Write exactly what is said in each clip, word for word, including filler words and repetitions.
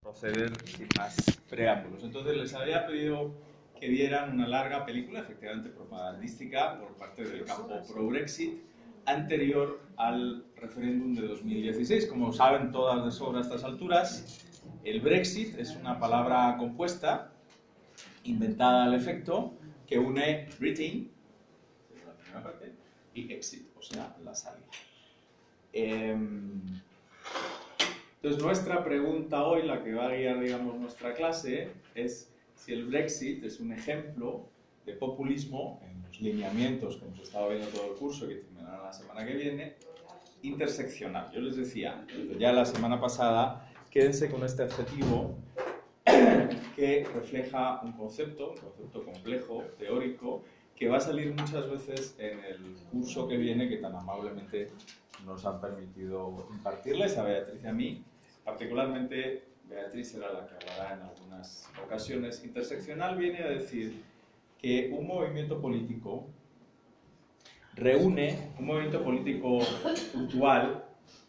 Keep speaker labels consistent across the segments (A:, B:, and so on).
A: proceder sin más preámbulos. Entonces les había pedido que vieran una larga película, efectivamente propagandística, por parte del campo pro-Brexit, anterior al referéndum de dos mil dieciséis. Como saben todas de sobra a estas alturas, el Brexit es una palabra compuesta, inventada al efecto, que une Britain, la primera parte, y exit, o sea, la salida. Eh, Entonces, nuestra pregunta hoy, la que va a guiar, digamos, nuestra clase, es si el Brexit es un ejemplo de populismo, en los lineamientos que hemos estado viendo todo el curso, que terminará la semana que viene, interseccional. Yo les decía, ya la semana pasada, quédense con este adjetivo que refleja un concepto, un concepto complejo, teórico, que va a salir muchas veces en el curso que viene, que tan amablemente nos han permitido impartirles a Beatriz y a mí. Particularmente, Beatriz será la que hablará en algunas ocasiones. Interseccional viene a decir que un movimiento político reúne, un movimiento político puntual,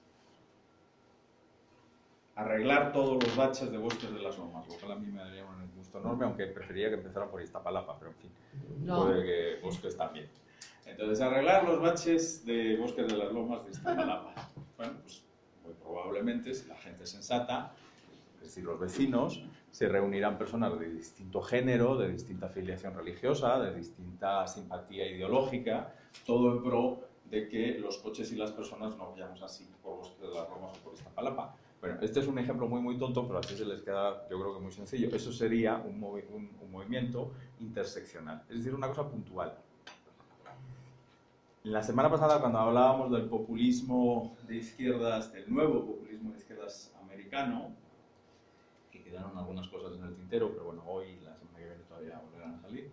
A: arreglar todos los baches de Bosques de las Lomas, lo cual a mí me daría un gusto enorme, aunque preferiría que empezaran por Iztapalapa, pero en fin, no. Puede que Bosques también. Entonces, arreglar los baches de Bosques de las Lomas de Iztapalapa. Bueno, pues muy probablemente, si la gente es sensata, es decir, los vecinos, se reunirán personas de distinto género, de distinta afiliación religiosa, de distinta simpatía ideológica, todo en pro de que los coches y las personas no vayamos así por Bosques de las Lomas o por Iztapalapa. Bueno, este es un ejemplo muy muy tonto, pero así se les queda, yo creo que muy sencillo. Eso sería un, movi un, un movimiento interseccional, es decir, una cosa puntual. La semana pasada, cuando hablábamos del populismo de izquierdas, del nuevo populismo de izquierdas americano, que quedaron algunas cosas en el tintero, pero bueno, hoy, la semana que viene todavía volverán a salir,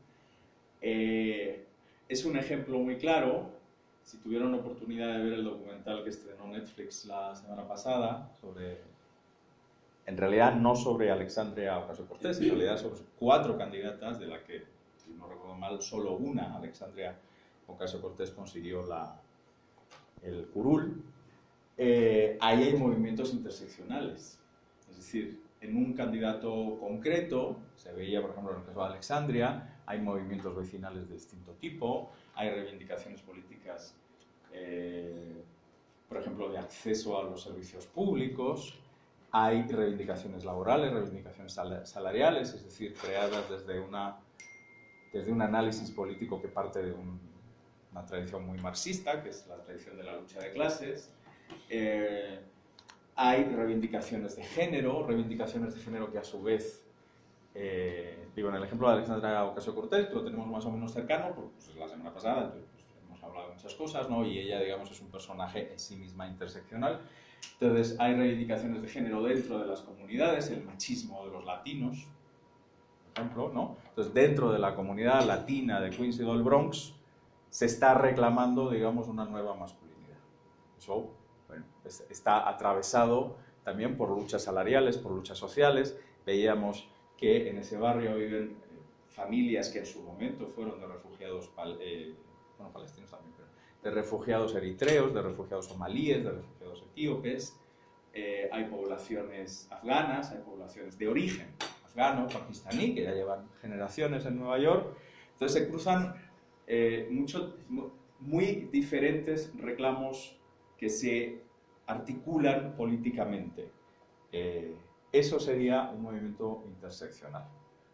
A: eh, es un ejemplo muy claro. Si tuvieron oportunidad de ver el documental que estrenó Netflix la semana pasada, sobre, en realidad no sobre Alexandria Ocasio-Cortez, en realidad sobre cuatro candidatas, de las que, si no recuerdo mal, solo una, Alexandria Ocasio-Cortez, consiguió la, el curul. Eh, ahí hay movimientos interseccionales, es decir, en un candidato concreto, se veía por ejemplo en el caso de Alexandria, hay movimientos vecinales de distinto tipo, hay reivindicaciones políticas, eh, por ejemplo, de acceso a los servicios públicos, hay reivindicaciones laborales, reivindicaciones sal salariales, es decir, creadas desde, una, desde un análisis político que parte de un, una tradición muy marxista, que es la tradición de la lucha de clases. Eh, hay reivindicaciones de género, reivindicaciones de género que a su vez, eh, digo, en el ejemplo de Alexandria Ocasio-Cortez, que lo tenemos más o menos cercano, pues la semana pasada, entonces, pues, hemos hablado de muchas cosas, ¿no? Y ella, digamos, es un personaje en sí misma interseccional. Entonces, hay reivindicaciones de género dentro de las comunidades, el machismo de los latinos, por ejemplo, ¿no? Entonces, dentro de la comunidad latina de Queens y del Bronx, se está reclamando, digamos, una nueva masculinidad. Eso, bueno, está atravesado también por luchas salariales, por luchas sociales. Veíamos que en ese barrio viven eh, familias que en su momento fueron de refugiados, pal eh, bueno, palestinos también, pero de refugiados eritreos, de refugiados somalíes, de refugiados etíopes. Eh, hay poblaciones afganas, hay poblaciones de origen afgano, pakistaní, que ya llevan generaciones en Nueva York. Entonces se cruzan eh, mucho, muy diferentes reclamos que se articulan políticamente. Eh, eso sería un movimiento interseccional,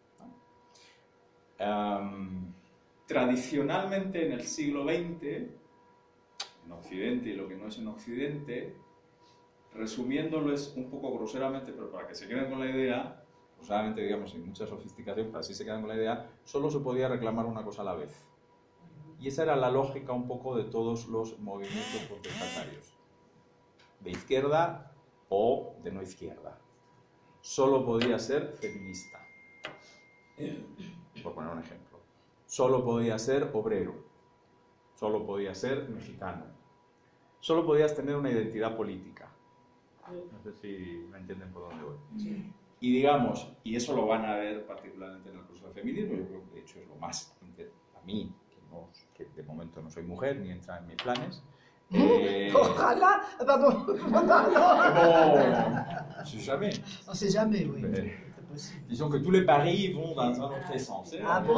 A: ¿no? Um, tradicionalmente en el siglo veinte, en Occidente y lo que no es en Occidente, resumiéndolo es un poco groseramente, pero para que se queden con la idea, groseramente digamos sin mucha sofisticación, para así se quedan con la idea, solo se podía reclamar una cosa a la vez. Y esa era la lógica un poco de todos los movimientos contestatarios, de izquierda o de no izquierda. Solo podía ser feminista, por poner un ejemplo. Solo podía ser obrero. Solo podía ser mexicano. Solo podías tener una identidad política. No sé si me entienden por dónde voy. Sí. Y digamos, y eso lo van a ver particularmente en el curso de feminismo, yo creo que de hecho es lo más, a mí, que, no, que de momento no soy mujer ni entra en mis planes,
B: Eh... Ojalá, pardon,
A: Bon, on sait jamais.
B: On sait jamais, oui.
A: Mais, disons que tous les paris vont dans un autre sens. ¿eh?
B: Ah, bon.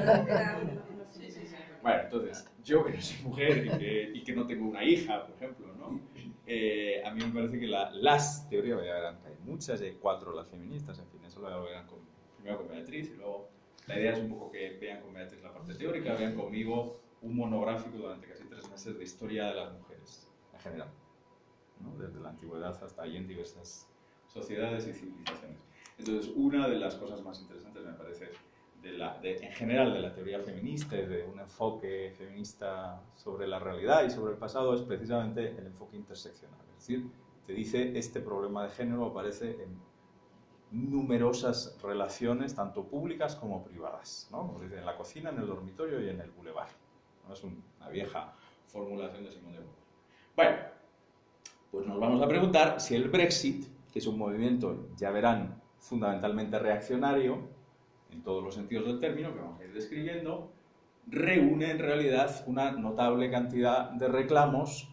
A: Bueno, entonces, yo que no soy mujer y que, y que no tengo una hija, por ejemplo, ¿no? Eh, a mí me parece que la, las teorías, verán, hay muchas, hay cuatro las feministas, en fin, eso lo verán con, primero con Beatriz y luego la idea es un poco que vean con Beatriz la parte teórica, vean conmigo un monográfico durante casi tres meses de historia de las mujeres en general, ¿no? Desde la antigüedad hasta ahí en diversas sociedades y civilizaciones. Entonces, una de las cosas más interesantes me parece de la, de, en general de la teoría feminista y de un enfoque feminista sobre la realidad y sobre el pasado es precisamente el enfoque interseccional. Es decir, te dice este problema de género aparece en numerosas relaciones, tanto públicas como privadas, ¿no? Como dice, en la cocina, en el dormitorio y en el bulevar, ¿no? Es una vieja formulación de Simone de Beauvoir. Bueno, pues nos vamos a preguntar si el Brexit, que es un movimiento, ya verán, fundamentalmente reaccionario, en todos los sentidos del término, que vamos a ir describiendo, reúne en realidad una notable cantidad de reclamos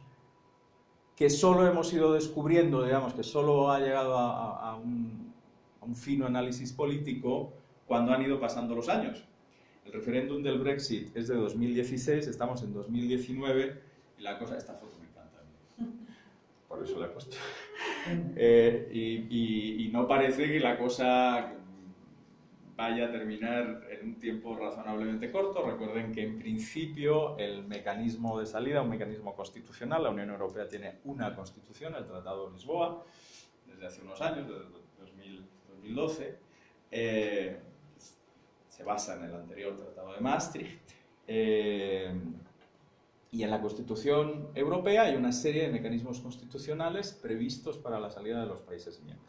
A: que solo hemos ido descubriendo, digamos, que solo ha llegado a, a, un, a un fino análisis político cuando han ido pasando los años. El referéndum del Brexit es de dos mil dieciséis, estamos en dos mil diecinueve, y la cosa, esta foto me encanta a mí, por eso la he puesto, eh, y, y, y no parece que la cosa vaya a terminar en un tiempo razonablemente corto. Recuerden que en principio el mecanismo de salida, un mecanismo constitucional, la Unión Europea tiene una constitución, el Tratado de Lisboa, desde hace unos años, desde dos mil doce, eh, se basa en el anterior Tratado de Maastricht, eh, y en la Constitución Europea hay una serie de mecanismos constitucionales previstos para la salida de los países miembros.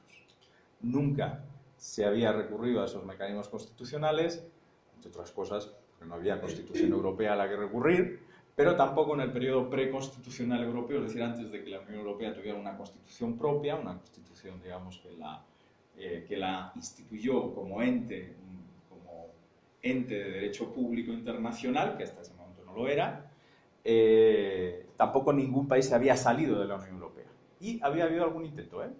A: Nunca se había recurrido a esos mecanismos constitucionales, entre otras cosas, porque no había Constitución Europea a la que recurrir, pero tampoco en el periodo preconstitucional europeo, es decir, antes de que la Unión Europea tuviera una constitución propia, una constitución, digamos, que la, eh, que la instituyó como ente, como ente de derecho público internacional, que hasta ese momento no lo era, eh, tampoco ningún país se había salido de la Unión Europea. Y había habido algún intento, ¿eh?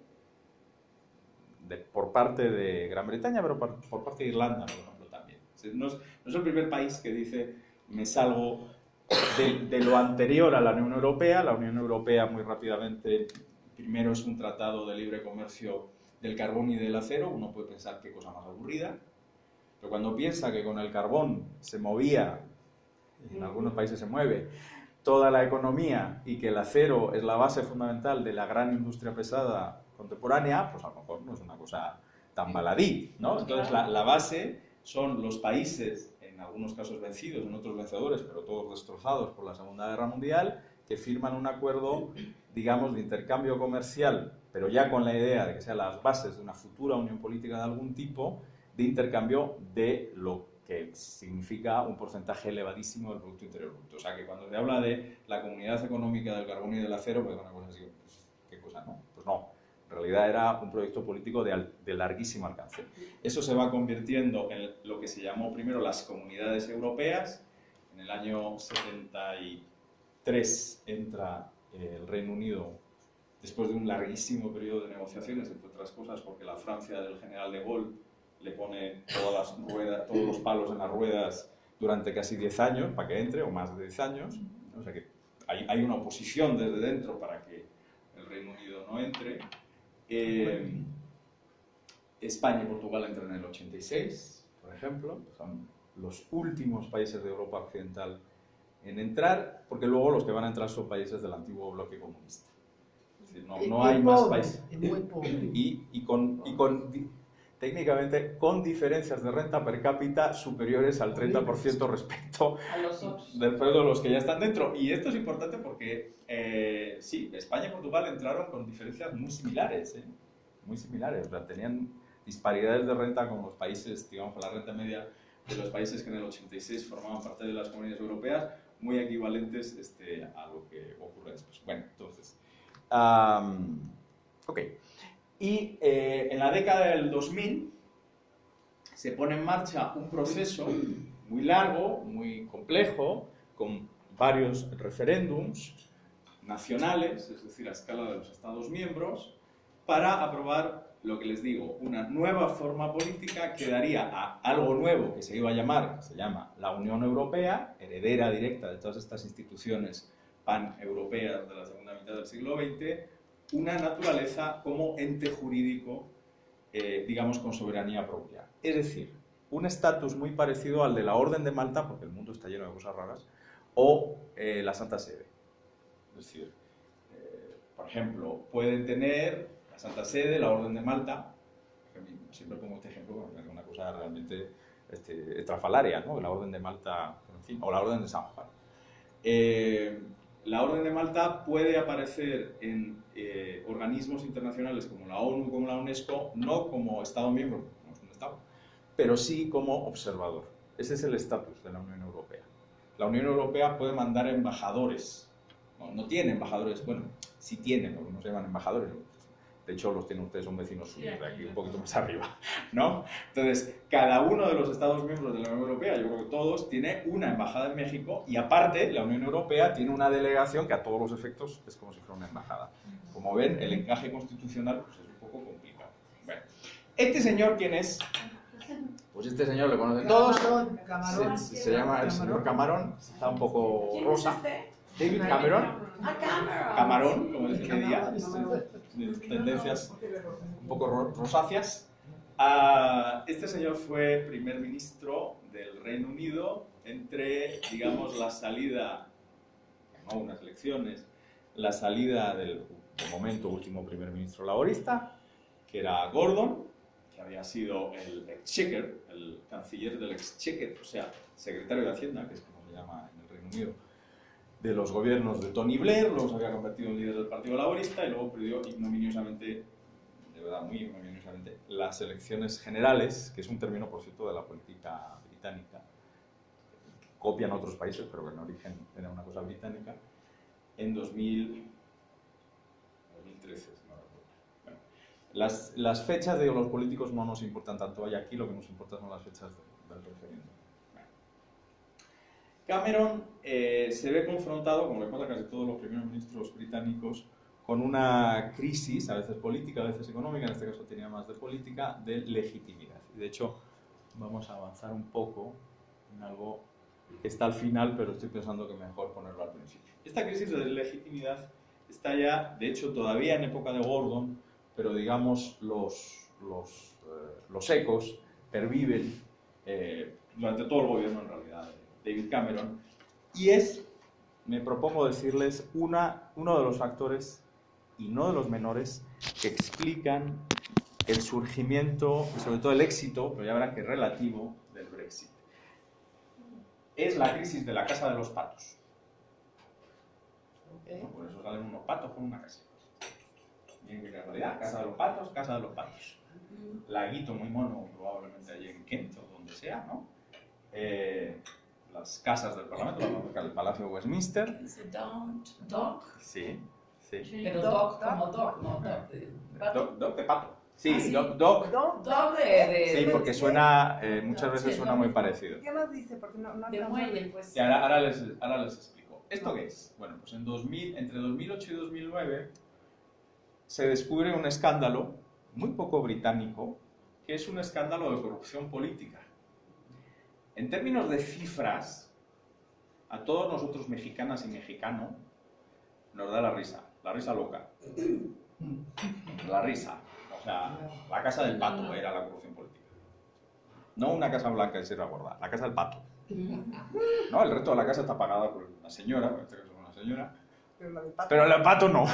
A: De, por parte de Gran Bretaña, pero por, por parte de Irlanda, por ejemplo, también. No es, no es el primer país que dice, me salgo de, de lo anterior a la Unión Europea. La Unión Europea, muy rápidamente, primero es un tratado de libre comercio del carbón y del acero. Uno puede pensar qué cosa más aburrida, pero cuando piensa que con el carbón se movía, en algunos países se mueve, toda la economía y que el acero es la base fundamental de la gran industria pesada contemporánea, pues a lo mejor no es una cosa tan baladí, ¿no? Entonces la, la base son los países, en algunos casos vencidos, en otros vencedores, pero todos destrozados por la Segunda Guerra Mundial, que firman un acuerdo, digamos, de intercambio comercial, pero ya con la idea de que sean las bases de una futura unión política de algún tipo, de intercambio de lo que significa un porcentaje elevadísimo del Producto Interior Bruto. O sea, que cuando se habla de la Comunidad Económica del Carbón y del Acero, pues una cosa así, pues, ¿qué cosa, no? Pues no. En realidad era un proyecto político de, al, de larguísimo alcance. Eso se va convirtiendo en lo que se llamó primero las comunidades europeas. En el año setenta y tres entra el Reino Unido, después de un larguísimo periodo de negociaciones, entre otras cosas porque la Francia del general de Gaulle le pone todas las ruedas, todos los palos en las ruedas durante casi diez años para que entre, o más de diez años. O sea que hay, hay una oposición desde dentro para que el Reino Unido no entre. Eh, España y Portugal entran en el ochenta y seis, por ejemplo, son los últimos países de Europa Occidental en entrar, porque luego los que van a entrar son países del antiguo bloque comunista. Es decir, no, no hay más países. Y, y, con, y con, técnicamente, con diferencias de renta per cápita superiores al treinta por ciento respecto
C: a los otros.
A: del de los que ya están dentro. Y esto es importante porque, eh, sí, España y Portugal entraron con diferencias muy similares, ¿eh? Muy similares. O sea, tenían disparidades de renta con los países, digamos, con la renta media de los países que en el ochenta y seis formaban parte de las comunidades europeas, muy equivalentes este, a lo que ocurre después. Bueno, entonces, um, ok. Y eh, en la década del dos mil se pone en marcha un proceso muy largo, muy complejo, con varios referéndums, nacionales, es decir, a escala de los Estados miembros, para aprobar, lo que les digo, una nueva forma política que daría a algo nuevo que se iba a llamar, que se llama la Unión Europea, heredera directa de todas estas instituciones pan-europeas de la segunda mitad del siglo veinte, una naturaleza como ente jurídico, eh, digamos, con soberanía propia. Es decir, un estatus muy parecido al de la Orden de Malta, porque el mundo está lleno de cosas raras, o eh, la Santa Sede. Es decir, eh, por ejemplo, pueden tener la Santa Sede, la Orden de Malta, que siempre pongo este ejemplo porque es una cosa realmente este, estrafalaria, ¿no? La Orden de Malta, en fin, o la Orden de San Juan. Eh, la Orden de Malta puede aparecer en eh, organismos internacionales como la ONU, como la UNESCO, no como Estado miembro, no es un Estado, pero sí como observador. Ese es el estatus de la Unión Europea. La Unión Europea puede mandar embajadores. No, no tiene embajadores, bueno, sí tiene, pero no se llaman embajadores. De hecho, los tienen ustedes, son vecinos suyos, de aquí un poquito más arriba, ¿no? Entonces, cada uno de los Estados miembros de la Unión Europea, yo creo que todos, tiene una embajada en México y aparte, la Unión Europea tiene una delegación que a todos los efectos es como si fuera una embajada. Como ven, el encaje constitucional pues, es un poco complicado. Bueno, ¿este señor quién es? Pues este señor lo conocen todos.
B: Camarón, Camarón.
A: Se, se llama el señor Camarón, está un poco rosa. David Cameron. Camarón, como dicen hoy día, tendencias un poco rosáceas. Uh, este señor fue primer ministro del Reino Unido entre, digamos, la salida, no unas elecciones, la salida del, de momento, último primer ministro laborista, que era Gordon, que había sido el Exchequer, el canciller del Exchequer, o sea, secretario de Hacienda, que es como se llama en el Reino Unido, de los gobiernos de Tony Blair, luego se había convertido en líder del Partido Laborista y luego perdió ignominiosamente, de verdad muy ignominiosamente, las elecciones generales, que es un término, por cierto, de la política británica, que copian otros países, pero que en origen era una cosa británica, en dos mil trece, si no recuerdo. Bueno, las, las fechas de los políticos no nos importan tanto hoy aquí, lo que nos importa son las fechas de, del referéndum. Cameron eh, se ve confrontado, como le pasa a casi todos los primeros ministros británicos, con una crisis, a veces política, a veces económica, en este caso tenía más de política, de legitimidad. Y de hecho, vamos a avanzar un poco en algo que está al final, pero estoy pensando que mejor ponerlo al principio. Esta crisis de legitimidad está ya, de hecho, todavía en época de Gordon, pero digamos, los, los, eh, los ecos perviven eh, durante todo el gobierno, en realidad, David Cameron, y es, me propongo decirles, una, uno de los factores, y no de los menores, que explican el surgimiento, y sobre todo el éxito, pero ya verán que es relativo, del Brexit. Es la crisis de la Casa de los Patos. Okay. ¿No? Por eso salen unos patos con una casa. Bien, en realidad, Casa de los Patos, Casa de los Patos. Laguito muy mono, probablemente allí en Kent o donde sea, ¿no? Eh, las casas del Parlamento, el Palacio de Westminster.
C: Dog.
A: Sí, sí.
C: Pero dog como dog, no dog de pato.
A: Dog, dog de pato. Sí,
C: ¿Ah, sí?
A: dog, dog.
C: Dog de, de...
A: Sí, porque suena, eh, muchas veces suena muy parecido.
D: ¿Qué más dice? Porque no, no
C: de muelle, pues.
A: Y ahora, ahora, les, ahora les explico. ¿Esto qué es? Bueno, pues en dos mil, entre dos mil ocho y dos mil nueve se descubre un escándalo muy poco británico, que es un escándalo de corrupción política. En términos de cifras, a todos nosotros mexicanas y mexicanos nos da la risa, la risa loca. La risa. O sea, la Casa del Pato era la corrupción política. No una Casa Blanca de Sierra Gorda, la Casa del Pato. No, el resto de la casa está pagada por una señora, en este caso una señora,
D: Pero la del pato,
A: pero la del Pato no.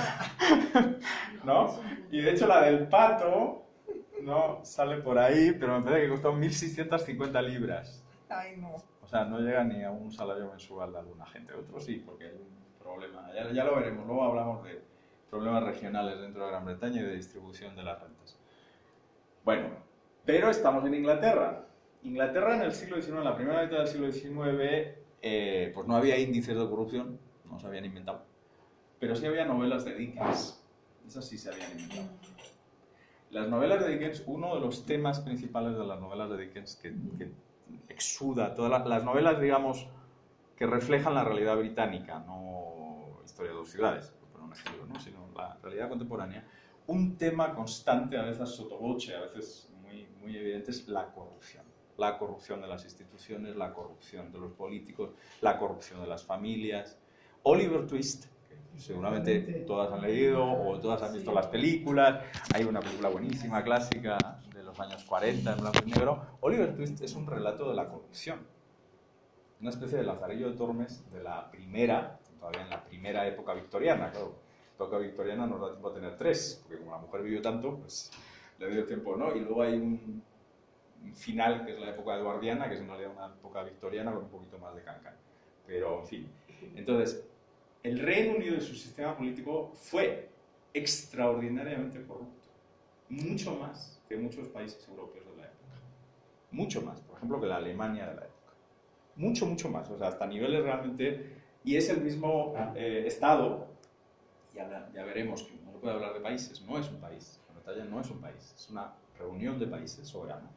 A: ¿No? Y de hecho la del Pato no sale por ahí, pero me parece que costó mil seiscientas cincuenta libras.
D: Ay, no.
A: O sea, no llega ni a un salario mensual de alguna gente. Otros sí, porque hay un problema. Ya, ya lo veremos. Luego hablamos de problemas regionales dentro de Gran Bretaña y de distribución de las rentas. Bueno, pero estamos en Inglaterra. Inglaterra en el siglo diecinueve, en la primera mitad del siglo diecinueve, eh, pues no había índices de corrupción, no se habían inventado. Pero sí había novelas de Dickens. Esas sí se habían inventado. Las novelas de Dickens, uno de los temas principales de las novelas de Dickens que, que exuda, todas las, las novelas, digamos, que reflejan la realidad británica, no Historia de dos ciudades, en este libro, ¿no? Sino la realidad contemporánea, un tema constante, a veces sottovoce, a veces muy, muy evidente, es la corrupción. La corrupción de las instituciones, la corrupción de los políticos, la corrupción de las familias. Oliver Twist, que seguramente todas han leído o todas han visto las películas, hay una película buenísima, clásica, de los años cuarenta, en blanco y negro. Oliver Twist es un relato de la corrupción. Una especie de Lazarillo de Tormes de la primera, todavía en la primera época victoriana, claro. La época victoriana nos da tiempo a tener tres, porque como la mujer vivió tanto, pues le dio tiempo, ¿no? Y luego hay un, un final, que es la época eduardiana, que es en realidad una época victoriana con un poquito más de cancan. Pero, en fin. Entonces, el Reino Unido y su sistema político fue extraordinariamente corrupto. Mucho más que muchos países europeos de la época. Mucho más, por ejemplo, que la Alemania de la época. Mucho, mucho más, o sea, hasta niveles realmente... Y es el mismo eh, Estado, ya, ya veremos que no se puede hablar de países, no es un país, Gran Bretaña no es un país, es una reunión de países soberanos.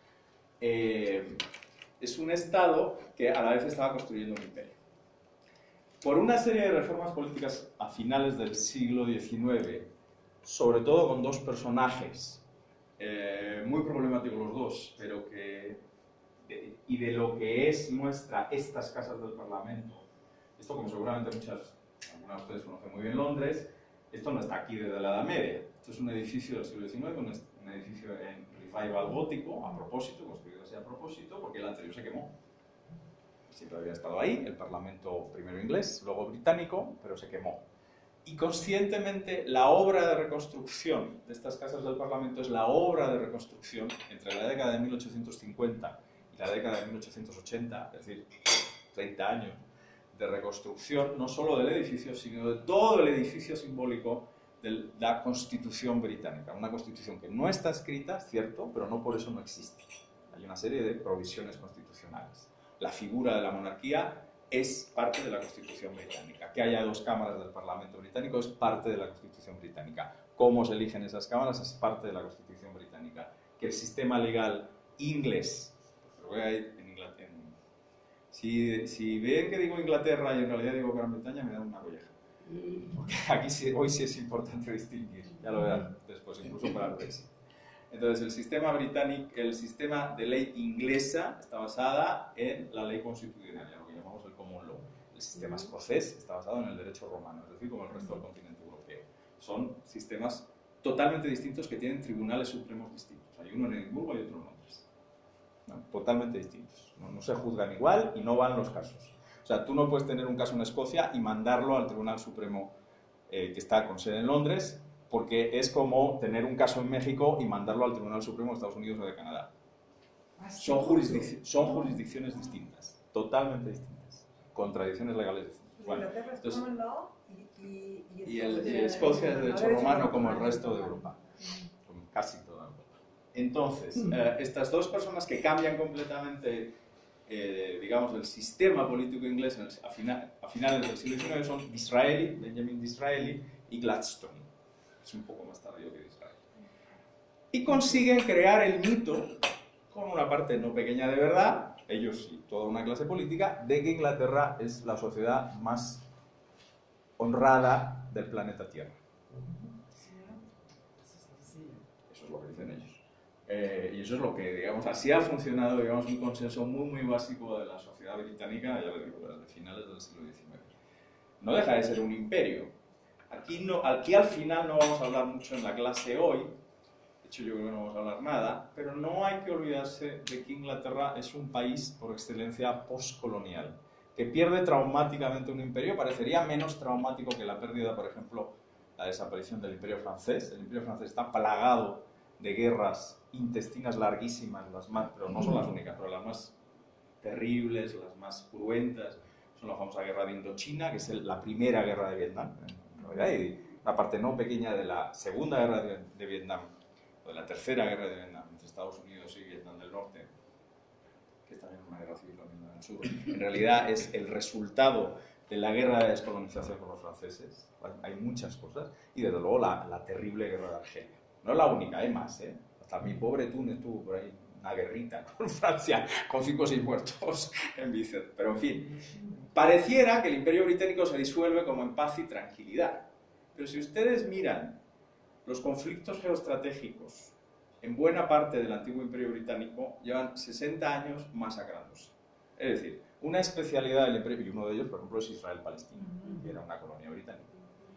A: Eh, es un Estado que a la vez estaba construyendo un imperio. Por una serie de reformas políticas a finales del siglo diecinueve, sobre todo con dos personajes, eh, muy problemáticos los dos, pero que... De, y de lo que es nuestra, estas casas del Parlamento. Esto, como seguramente muchas, algunas de ustedes conocen muy bien Londres, esto no está aquí desde la Edad Media. Esto es un edificio del siglo diecinueve, un, un edificio en revival gótico, a propósito, construido así a propósito, porque el anterior se quemó. Siempre había estado ahí, el Parlamento primero inglés, luego británico, pero se quemó. Y conscientemente la obra de reconstrucción de estas casas del Parlamento es la obra de reconstrucción entre la década de mil ochocientos cincuenta y la década de mil ochocientos ochenta, es decir, treinta años de reconstrucción, no solo del edificio, sino de todo el edificio simbólico de la Constitución británica. Una Constitución que no está escrita, cierto, pero no por eso no existe. Hay una serie de provisiones constitucionales. La figura de la monarquía es parte de la Constitución británica. Que haya dos cámaras del Parlamento británico es parte de la Constitución británica. Cómo se eligen esas cámaras es parte de la Constitución británica. Que el sistema legal inglés... En Inglaterra. Si, si ven que digo Inglaterra y en realidad digo Gran Bretaña, me da una colleja. Porque aquí sí, hoy sí es importante distinguir, ya lo verán después, incluso para el Brexit. Entonces, el sistema británico, el sistema de ley inglesa está basada en la ley constitucional, lo que llamamos el common law. El sistema escocés está basado en el derecho romano, es decir, como el resto del continente europeo. Son sistemas totalmente distintos que tienen tribunales supremos distintos. Hay uno en Edimburgo y otro en Londres. No, totalmente distintos. No, no se juzgan igual y no van los casos. O sea, tú no puedes tener un caso en Escocia y mandarlo al Tribunal Supremo eh, que está con sede en Londres, porque es como tener un caso en México y mandarlo al Tribunal Supremo de Estados Unidos o de Canadá. Son, jurisdic son jurisdicciones distintas, totalmente distintas, con tradiciones legales distintas. Bueno, entonces,
D: y, y, y,
A: y, el, y Escocia es derecho romano como el resto de Europa, como casi toda Europa. Entonces, eh, estas dos personas que cambian completamente, eh, digamos, el sistema político inglés en el, a, final, a finales del siglo diecinueve son Disraeli, Benjamin Disraeli y Gladstone. Es un poco más tardío que Disraeli. Y consiguen crear el mito, con una parte no pequeña de verdad, ellos y toda una clase política, de que Inglaterra es la sociedad más honrada del planeta Tierra. Eso es lo que dicen ellos. Eh, y eso es lo que, digamos, así ha funcionado, digamos, un consenso muy, muy básico de la sociedad británica, ya lo digo, desde finales del siglo diecinueve. No deja de ser un imperio. Aquí, no, aquí al final no vamos a hablar mucho en la clase hoy, de hecho yo creo que no vamos a hablar nada, pero no hay que olvidarse de que Inglaterra es un país por excelencia postcolonial, que pierde traumáticamente un imperio. Parecería menos traumático que la pérdida, por ejemplo, la desaparición del imperio francés. El imperio francés está plagado de guerras intestinas larguísimas, las más, pero no son las únicas, pero las más terribles, las más cruentas, son la famosa guerra de Indochina, que es el, la primera guerra de Vietnam, en realidad, y una parte no pequeña de la segunda guerra de, de Vietnam, o de la tercera guerra de Vietnam, entre Estados Unidos y Vietnam del Norte, que es también una guerra civil en el sur. En realidad es el resultado de la guerra de descolonización con los franceses, hay muchas cosas, y desde luego la, la terrible guerra de Argelia. No es la única, hay más, ¿eh? Hasta mi pobre Túnez tuvo por ahí una guerrita con Francia, con cinco o seis muertos en Bicêtre. Pero en fin, pareciera que el Imperio Británico se disuelve como en paz y tranquilidad. Pero si ustedes miran los conflictos geoestratégicos en buena parte del antiguo Imperio Británico, llevan sesenta años masacrándose. Es decir, una especialidad del imperio, y uno de ellos, por ejemplo, es Israel-Palestina, que era una colonia británica.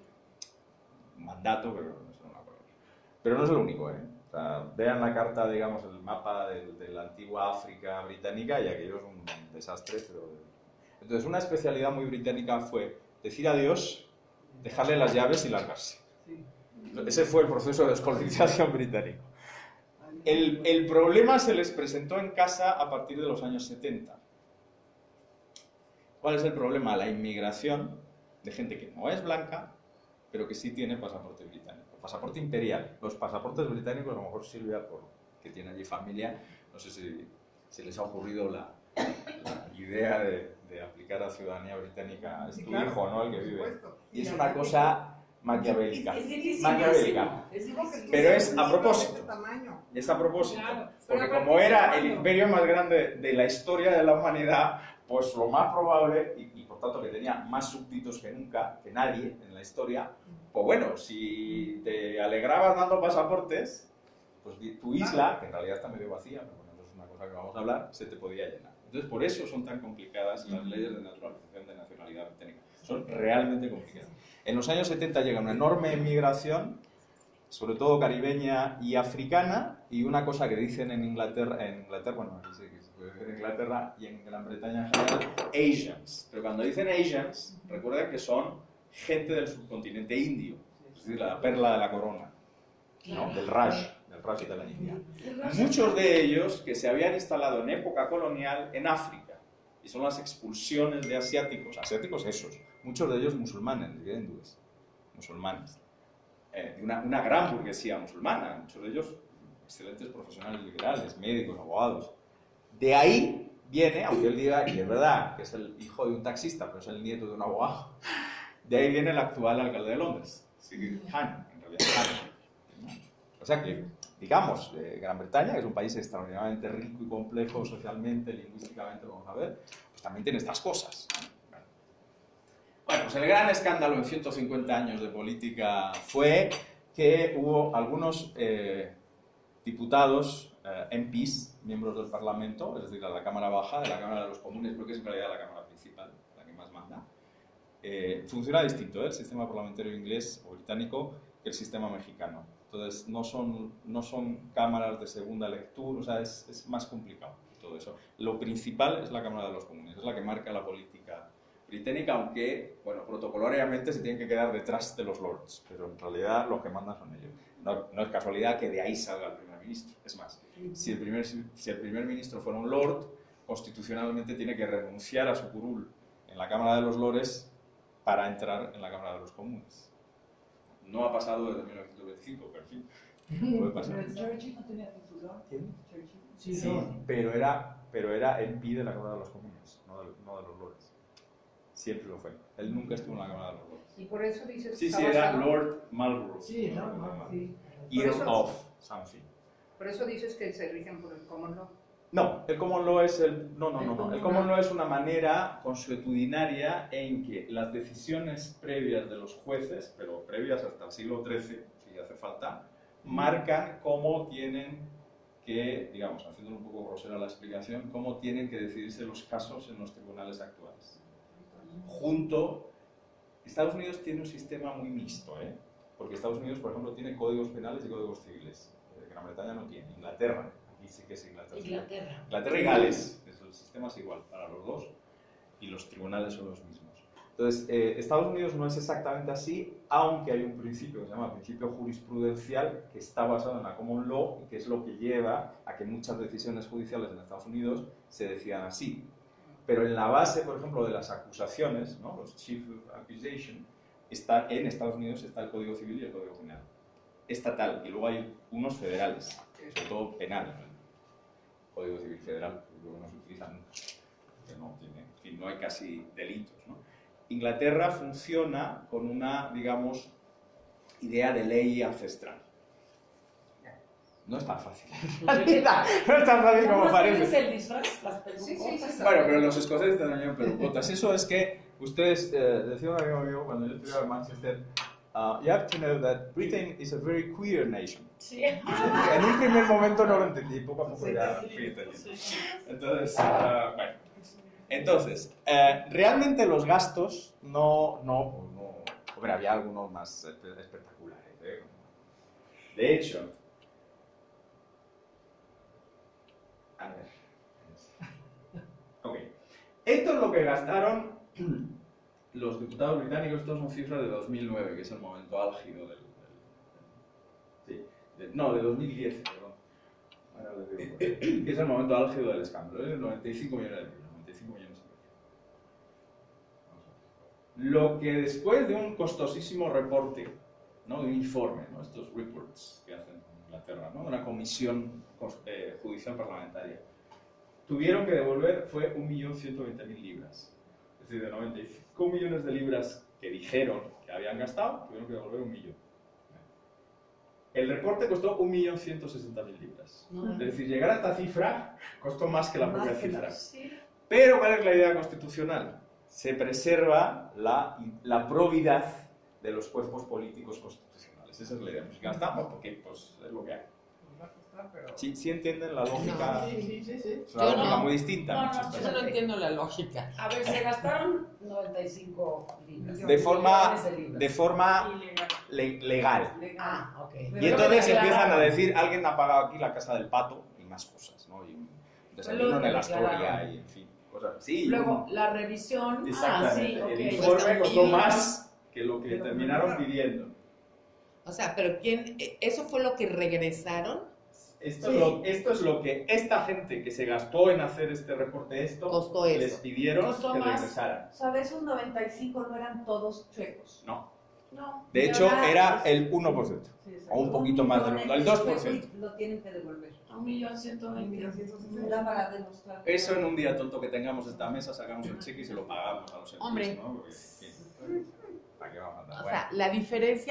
A: Un mandato, pero no es una colonia. Pero no es lo único, ¿eh? O sea, vean la carta, digamos, el mapa de, de la antigua África británica y aquello es un desastre. Pero... Entonces, una especialidad muy británica fue decir adiós, dejarle las llaves y largarse. Ese fue el proceso de descolonización británico. El, el problema se les presentó en casa a partir de los años setenta. ¿Cuál es el problema? La inmigración de gente que no es blanca, pero que sí tiene pasaporte británico. Pasaporte imperial. Los pasaportes británicos, a lo mejor Silvia, por, que tiene allí familia, no sé si se les ha ocurrido la, la idea de, de aplicar a ciudadanía británica. Es
E: Sí,
A: tu
E: claro,
A: hijo, ¿no? El que
E: por
A: vive.
E: supuesto.
A: Y es una cosa maquiavélica.
C: Es difícil.
A: Maquiavélica.
C: Es
E: Digo que
C: difícil.
E: tú
A: Pero
E: eres
A: es
E: un
A: a
E: libro de
A: propósito.
E: ese tamaño.
A: Es a propósito,
F: Claro,
A: porque
F: pero aparte
A: como era
F: de
A: el
F: cuando-
A: imperio más grande de la historia de la humanidad, pues lo más probable, y, y por tanto que tenía más súbditos que nunca, que nadie en la historia, pues bueno, si te alegrabas dando pasaportes, pues di- tu isla, que en realidad está medio vacía, pero bueno, eso es una cosa que vamos a hablar, se te podía llenar. Entonces por eso son tan complicadas las leyes de naturalización de nacionalidad británica. Son realmente complicadas. En los años setenta llega una enorme emigración, sobre todo caribeña y africana, y una cosa que dicen en Inglaterra, en Inglaterra, bueno, aquí sí que se puede decir en Inglaterra y en Gran Bretaña en general, Asians. Pero cuando dicen Asians, recuerden que son gente del subcontinente indio, es decir, la perla de la corona, ¿no? Del Raj, del Raj de la India. Muchos de ellos que se habían instalado en época colonial en África, y son las expulsiones de asiáticos, asiáticos esos, muchos de ellos musulmanes, ni siquiera hindúes, musulmanes. Eh, de una, una gran burguesía musulmana, muchos de ellos excelentes profesionales liberales, médicos, abogados. De ahí viene, aunque él diga, y es verdad, que es el hijo de un taxista, pero es el nieto de un abogado, de ahí viene el actual alcalde de Londres, Sir Han, en realidad Han. O sea que, digamos, eh, Gran Bretaña, que es un país extraordinariamente rico y complejo socialmente, lingüísticamente, vamos a ver, pues también tiene estas cosas. Bueno, pues el gran escándalo en ciento cincuenta años de política fue que hubo algunos eh, diputados, eh, M Ps, miembros del Parlamento, es decir, a la Cámara Baja, de la Cámara de los Comunes, porque es en realidad la Cámara principal, la que más manda. Eh, funciona distinto, ¿eh? El sistema parlamentario inglés o británico que el sistema mexicano. Entonces, no son, no son cámaras de segunda lectura, o sea, es, es más complicado todo eso. Lo principal es la Cámara de los Comunes, es la que marca la política británica, aunque, bueno, protocolariamente se tienen que quedar detrás de los lords, pero en realidad los que mandan son ellos. No, no es casualidad que de ahí salga el primer ministro. Es más, si el primer, si el primer ministro fuera un lord, constitucionalmente tiene que renunciar a su curul en la Cámara de los Lores para entrar en la Cámara de los Comunes. No ha pasado desde mil novecientos veinticinco, pero en fin, puede pasar.
D: Pero Churchill no tenía título.
A: ¿Quién?
D: Churchill.
B: Sí,
A: Sí,
B: no.
A: pero era, pero era M P de la Cámara de los Comunes, no de, no de los Lores. Siempre lo fue. Él nunca estuvo en la Cámara de los Lores.
F: Y por eso dices
A: Sí,
F: que
A: sí,
F: está
A: era
F: basado-
A: Lord Marlborough.
B: Sí,
A: no
B: no,
A: recuerdo
B: no,
A: mal.
B: sí.
A: Earl
F: Por eso-
A: of something.
F: Por eso dices que se rigen por el common law.
A: No, el common law es el no, no,
F: El
A: no, no. El
F: common
A: common law es una manera consuetudinaria en que las decisiones previas de los jueces, pero previas hasta el siglo trece, si hace falta, marcan cómo tienen que, digamos, haciendo un poco grosera la explicación, cómo tienen que decidirse los casos en los tribunales actuales. Junto, Estados Unidos tiene un sistema muy mixto, ¿eh? Porque Estados Unidos, por ejemplo, tiene códigos penales y códigos civiles. Gran Bretaña no tiene. Inglaterra, aquí sí que es Inglaterra.
C: Inglaterra.
A: Inglaterra y Gales, el sistema es igual para los dos y los tribunales son los mismos. Entonces, eh, Estados Unidos no es exactamente así, aunque hay un principio que se llama principio jurisprudencial que está basado en la common law y que es lo que lleva a que muchas decisiones judiciales en Estados Unidos se decidan así. Pero en la base, por ejemplo, de las acusaciones, ¿no? Los chief of accusation, está, en Estados Unidos está el Código Civil y el Código Penal. Estatal, y luego hay unos federales, sobre todo penal. El Código Civil Federal, que no se utiliza nunca, porque no, tiene, en fin, no hay casi delitos, ¿no? Inglaterra funciona con una, digamos, idea de ley ancestral. No es tan fácil. No es tan fácil como
C: ¿Cómo
A: parece.
C: es el disfraz? Las pelucotas.
F: Sí, sí, sí.
A: Bueno, pero los escoceses tenían pelucotas. Eso es que ustedes, eh, decía un amigo mío cuando yo estudiaba en Manchester, uh, you have to know that Britain is a very queer nation.
C: Sí.
A: En un primer momento no lo entendí, poco a poco ya fui entendiendo. Entonces, uh, bueno. Entonces, eh, realmente los gastos no, no, no, hombre, había algunos más espectaculares. ¿eh? De hecho, a ver, ok, esto es lo que gastaron los diputados británicos. Estos son cifras de dos mil nueve, que es el momento álgido del, del sí, de, no, de dos mil diez, perdón, ahora les digo, que es el momento álgido del escándalo, es de noventa y cinco millones de libras. Millones y medio. Lo que después de un costosísimo reporte, ¿no? de un informe, ¿no? estos reports que hacen en Inglaterra, ¿no? una comisión eh, judicial parlamentaria, tuvieron que devolver fue un millón ciento veinte mil libras. Es decir, de noventa y cinco millones de libras que dijeron que habían gastado, tuvieron que devolver un millón. El reporte costó un millón ciento sesenta mil libras. Es decir, llegar a esta cifra costó más que la propia cifra. Pero, ¿cuál es la idea constitucional? Se preserva la, la probidad de los cuerpos políticos constitucionales. Esa es la idea. Nos gastamos porque pues, es lo que hay. ¿Sí, sí entienden la lógica?
B: Sí, sí, sí, sí.
A: Es una
C: Yo
A: lógica
C: no.
A: muy distinta.
C: No, no,
A: muchas
C: yo
A: veces.
C: no
E: entiendo la lógica.
C: A ver, se gastaron noventa y cinco libras.
A: De forma,
C: Millones de libras.
A: de forma le- legal.
C: Ah, ok.
A: Y entonces
C: Pero
A: empiezan a
C: declararon.
A: decir, alguien ha pagado aquí la casa del pato y más cosas, ¿no? Y un desayuno
C: Lo
A: en el
C: que
A: Astoria
C: declararon.
A: y, en fin, cosas así.
C: Luego, la revisión. Ah,
A: Exactamente.
C: sí, ok.
A: El informe costó
C: Y-
A: más que lo que terminaron pidiendo.
E: O sea, pero ¿quién? ¿Eso fue lo que regresaron?
A: Esto,
B: Sí.
A: es lo, esto es lo que esta gente que se gastó en hacer este reporte, esto,
E: Costó
A: les
E: eso.
A: pidieron
C: Costó
A: que
C: más.
A: regresaran.
D: O sea, de esos noventa y cinco no eran todos chuecos.
A: No.
C: No.
A: De
D: Y
A: hecho,
D: ahora
A: era
D: es-
A: el uno por ciento.
D: Sí, exacto.
A: O un poquito más del
D: millón
A: el
D: en
A: dos por
D: chueco y
A: ciento.
D: lo tienen que devolver.
C: Un millón ciento veinte.
D: Una para demostrar.
A: Eso en un día tonto que tengamos esta mesa, sacamos el cheque y se lo pagamos a los servicios,
E: Hombre.
A: ¿no? Porque, en fin, ¿para qué vamos a andar?
E: O
A: Bueno,
E: sea, la diferencia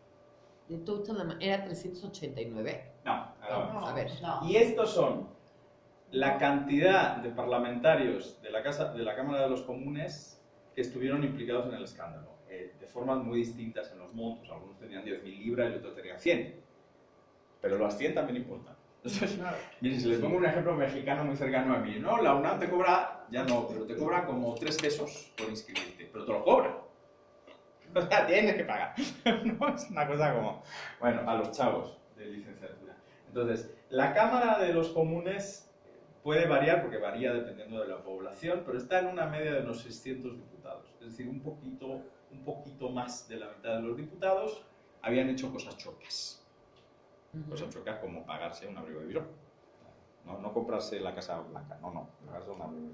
E: de total era trescientos ochenta y nueve.
A: no, ahora vamos.
E: A ver.
C: No.
A: Y estos son la cantidad de parlamentarios de la, casa, de la Cámara de los Comunes que estuvieron implicados en el escándalo, eh, de formas muy distintas en los montos. Algunos tenían diez mil libras y otros tenían cien. Pero las cien también importan. Entonces, miren, si les pongo un ejemplo mexicano muy cercano a mí, ¿no? La UNAM te cobra, ya no, pero te cobra como tres pesos por inscribirte, pero te lo cobra. O sea, tienes que pagar. No, es una cosa como, bueno, a los chavos de licenciatura. Entonces, la Cámara de los Comunes puede variar, porque varía dependiendo de la población, pero está en una media de unos seiscientos diputados. Es decir, un poquito, un poquito más de la mitad de los diputados habían hecho cosas chocas. Cosas chocas como pagarse un abrigo de verano. No, no comprarse la Casa Blanca, no, no, pagarse un abrigo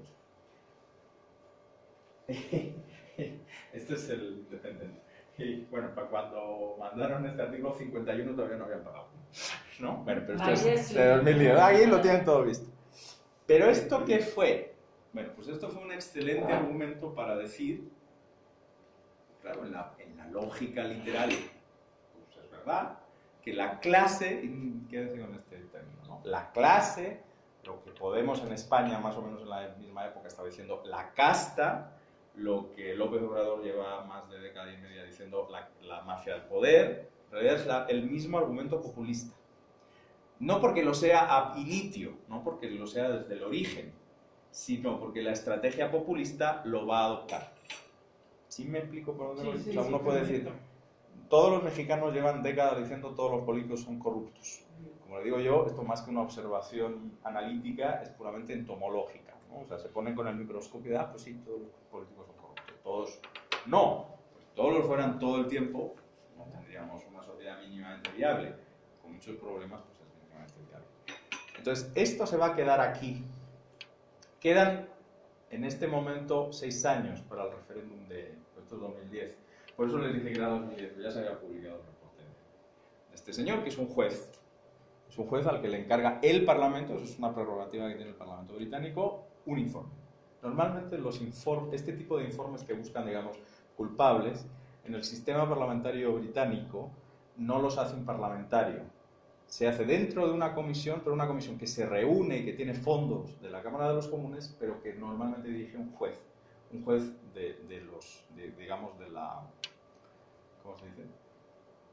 A: de verano. Este es el independente. Y bueno, para cuando mandaron este artículo cincuenta y uno todavía no habían pagado. ¿No? Bueno, pero esto
C: Ahí
A: es
C: es,
A: de dos mil diez. Ahí lo tienen todo visto. Pero ¿esto qué fue? Bueno, pues esto fue un excelente argumento para decir, claro, en la, en la lógica literal, pues es verdad, que la clase, ¿qué decir con este término? ¿No? La clase, lo que Podemos en España, más o menos en la misma época, estaba diciendo la casta, lo que López Obrador lleva más de década y media diciendo la, la mafia del poder, en realidad es la, el mismo argumento populista. No porque lo sea ab initio, no porque lo sea desde el origen, sino porque la estrategia populista lo va a adoptar. ¿Sí me explico por dónde
B: Sí,
A: voy?
B: sí,
A: O sea,
B: sí,
A: uno puede
B: perfecto.
A: decir, todos los mexicanos llevan décadas diciendo todos los políticos son corruptos. Como le digo yo, esto más que una observación analítica es puramente entomológica, ¿no? O sea, se ponen con el microscopio y ah, pues sí, todos los políticos son corruptos. Todos no. Pues todos los fueran todo el tiempo, pues no tendríamos una sociedad mínimamente viable. Con muchos problemas, pues es mínimamente viable. Entonces, esto se va a quedar aquí. Quedan en este momento seis años para el referéndum de esto es dos mil diez. Por eso les dije que era dos mil diez, ya se había publicado el reporte de este señor, que es un juez. Es un juez al que le encarga el Parlamento, eso es una prerrogativa que tiene el Parlamento británico, un informe. Normalmente los informes, este tipo de informes que buscan, digamos, culpables, en el sistema parlamentario británico no los hace un parlamentario. Se hace dentro de una comisión, pero una comisión que se reúne y que tiene fondos de la Cámara de los Comunes, pero que normalmente dirige un juez. Un juez de, de los, de, digamos, de la, ¿cómo se dice?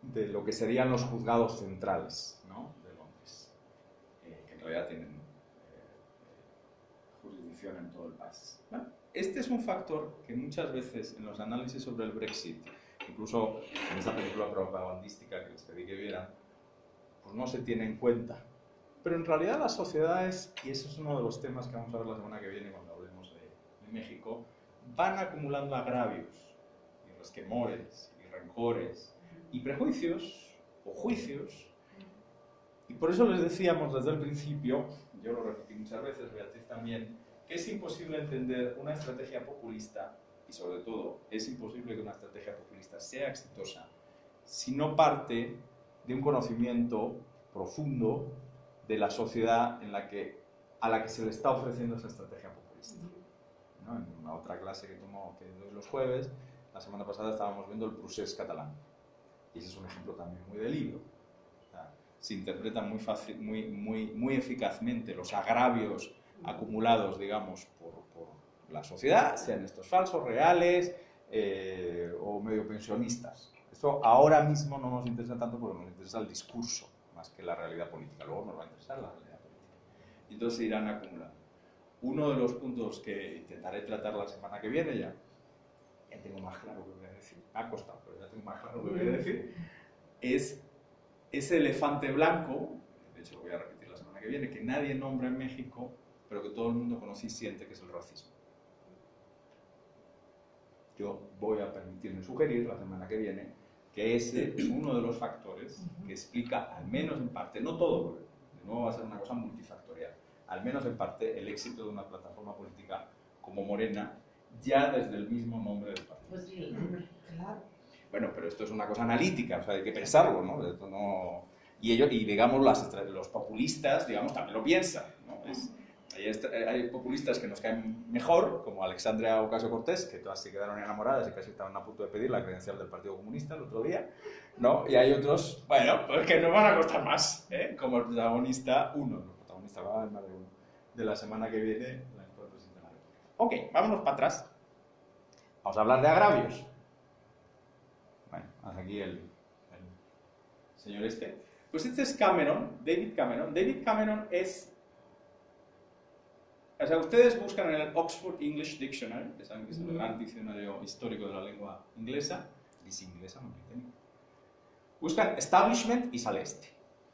A: de lo que serían los juzgados centrales, ¿no?, de Londres, eh, que en realidad tienen eh, jurisdicción en todo el país. ¿Vale? Este es un factor que muchas veces en los análisis sobre el Brexit, incluso en esa película propagandística que les pedí que vieran, pues no se tiene en cuenta. Pero en realidad las sociedades, y eso es uno de los temas que vamos a ver la semana que viene cuando hablemos de, de México, van acumulando agravios, y resquemores, y rencores, y prejuicios, o juicios, y por eso les decíamos desde el principio, yo lo repetí muchas veces, Beatriz también, que es imposible entender una estrategia populista, y sobre todo, es imposible que una estrategia populista sea exitosa si no parte de un conocimiento profundo de la sociedad en la que, a la que se le está ofreciendo esa estrategia populista. ¿No? En una otra clase que tomo que doy los jueves, la semana pasada estábamos viendo el procés catalán. Y ese es un ejemplo también muy de libro. O sea, se interpretan muy, fácil, muy, muy, muy eficazmente los agravios acumulados, digamos, por, por la sociedad, sean estos falsos, reales eh, o medio pensionistas. Esto ahora mismo no nos interesa tanto porque nos interesa el discurso más que la realidad política. Luego nos va a interesar la realidad política. Y entonces se irán acumulando. Uno de los puntos que intentaré tratar la semana que viene ya, ya tengo más claro lo que voy a decir, me ha costado, pero ya tengo más claro lo que voy a decir, es ese elefante blanco, de hecho lo voy a repetir la semana que viene, que nadie nombra en México, pero que todo el mundo conoce y siente, que es el racismo. Yo voy a permitirme sugerir la semana que viene que ese es uno de los factores que explica, al menos en parte, no todo, porque de nuevo va a ser una cosa multifactorial, al menos en parte el éxito de una plataforma política como Morena, ya desde el mismo nombre del partido.
E: Pues sí, claro.
A: Bueno, pero esto es una cosa analítica, o sea, hay que pensarlo, ¿no? Esto no... Y, ellos, y digamos, las, los populistas, digamos, también lo piensan, ¿no? Es, hay, hay populistas que nos caen mejor, como Alexandria Ocasio-Cortez, que todas se quedaron enamoradas y casi estaban a punto de pedir la credencial del Partido Comunista el otro día, ¿no? Y hay otros, bueno, pues que nos van a costar más, ¿eh? Como el protagonista uno, el protagonista va en más de uno, de la semana que viene, la actual presidenta de la República. Ok, vámonos para atrás. Vamos a hablar de agravios. Bueno, hasta aquí el, el señor este. Pues este es Cameron, David Cameron. David Cameron es... O sea, ustedes buscan en el Oxford English Dictionary, que saben que es el gran diccionario histórico de la lengua inglesa, y es inglesa, no británica. Buscan establishment y sale este.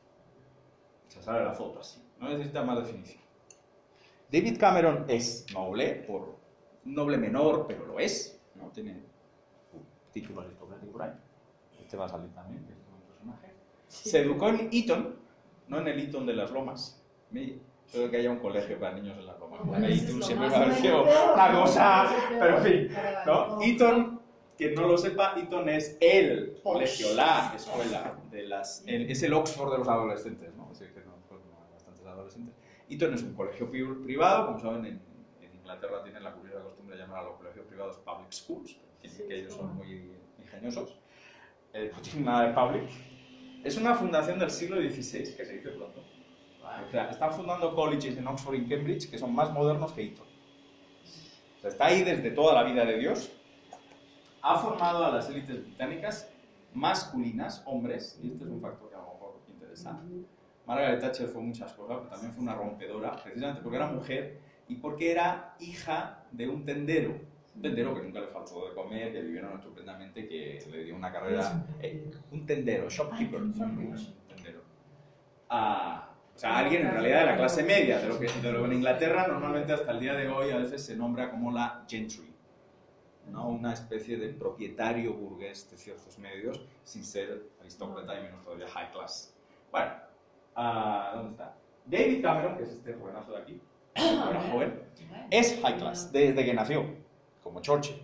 A: Se sale la foto así, no necesita más definición. David Cameron es noble, por un noble menor, pero lo es, ¿no? Tiene un título aristocrático por ahí. Este va a salir también, que es un personaje. Se educó en Eton, no en el Eton de las Lomas. Creo que haya un colegio para niños en las Lomas.
C: Bueno,
A: Eton
C: eso es lo
A: siempre me
C: más
A: pareció
C: bonito.
A: una cosa, pero en fin,
C: Pero,
A: ¿no? Eton, quien no lo sepa, Eton es el colegio, la escuela de las, el, es el Oxford de los adolescentes, ¿no? Así que no, pues no hay bastantes adolescentes. Eton es un colegio privado, como saben, en, en Inglaterra tienen la curiosa costumbre de llamar a los colegios privados public schools, que ellos son muy ingeniosos. Eh, no tiene nada de public. Es una fundación del siglo dieciséis, que se dice pronto. O sea, están fundando colleges en Oxford y Cambridge que son más modernos que Eton. O sea, está ahí desde toda la vida de Dios. Ha formado a las élites británicas masculinas, hombres, y este es un factor que a lo mejor interesa. Margaret Thatcher fue muchas cosas, pero también fue una rompedora, precisamente porque era mujer y porque era hija de un tendero. Un tendero que nunca le faltó de comer, que vivieron estupendamente, que le dio una carrera... Eh, un tendero, shopkeeper, un tendero. Ah, o sea, alguien en realidad de la clase media, de lo que, de lo que en Inglaterra normalmente hasta el día de hoy a veces se nombra como la gentry, ¿no? Una especie de propietario burgués de ciertos medios, sin ser aristócrata y menos todavía high class. Bueno, uh, ¿dónde está? David Cameron, que es este jovenazo de aquí, era joven, es high class desde que nació, como Churchill.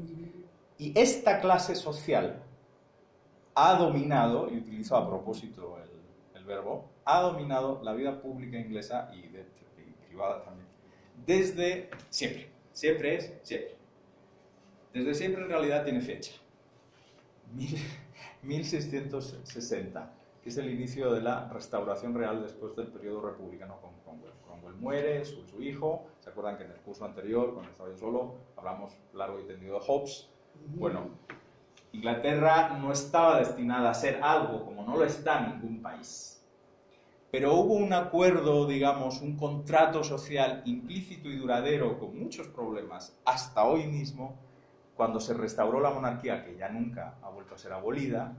A: Y esta clase social ha dominado, y utilizo a propósito el, el verbo, ha dominado la vida pública inglesa y, de, y privada también, desde siempre. Siempre es siempre. Desde siempre en realidad tiene fecha. mil seiscientos sesenta, que es el inicio de la restauración real después del periodo republicano con Cromwell. Cromwell muere, su, su hijo, ¿se acuerdan que en el curso anterior, cuando estaba yo solo, hablamos largo y tendido de Hobbes? Bueno, Inglaterra no estaba destinada a ser algo como no lo está ningún país. Pero hubo un acuerdo, digamos, un contrato social implícito y duradero con muchos problemas hasta hoy mismo, cuando se restauró la monarquía, que ya nunca ha vuelto a ser abolida,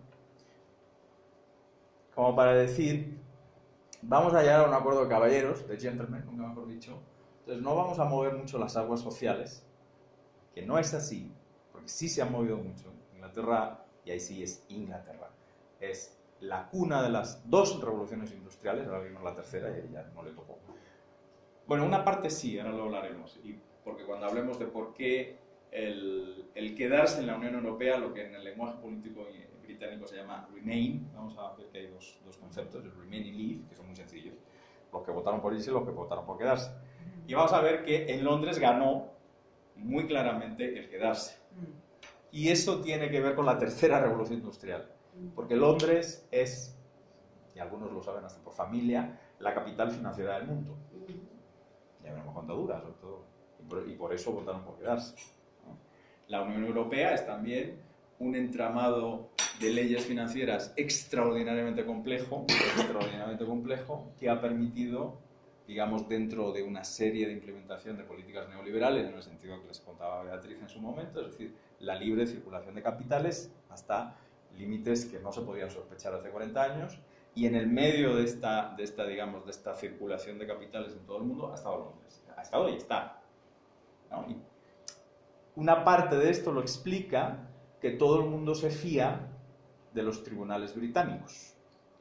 A: como para decir, vamos a llegar a un acuerdo de caballeros, de gentlemen, nunca mejor dicho, entonces no vamos a mover mucho las aguas sociales, que no es así, porque sí se ha movido mucho. Inglaterra, y ahí sí es Inglaterra, es la cuna de las dos revoluciones industriales, ahora vimos la tercera y ya no le tocó. Bueno, una parte sí, ahora lo hablaremos, y porque cuando hablemos de por qué el, el quedarse en la Unión Europea, lo que en el lenguaje político británico se llama remain, vamos a ver que hay dos, dos conceptos, el remain y leave, que son muy sencillos, los que votaron por irse y los que votaron por quedarse. Y vamos a ver que en Londres ganó muy claramente el quedarse. Y eso tiene que ver con la tercera revolución industrial. Porque Londres es, y algunos lo saben hasta por familia, la capital financiera del mundo. Ya veremos cuánto dura, sobre todo. Y por, y por eso votaron por quedarse, ¿no? La Unión Europea es también un entramado de leyes financieras extraordinariamente complejo, extraordinariamente complejo, que ha permitido, digamos, dentro de una serie de implementación de políticas neoliberales, en el sentido que les contaba Beatriz en su momento, es decir, la libre circulación de capitales hasta límites que no se podían sospechar hace cuarenta años, y en el medio de esta, de esta, digamos, de esta circulación de capitales en todo el mundo ha estado Londres. Ha estado y está, ¿no? Y una parte de esto lo explica que todo el mundo se fía de los tribunales británicos.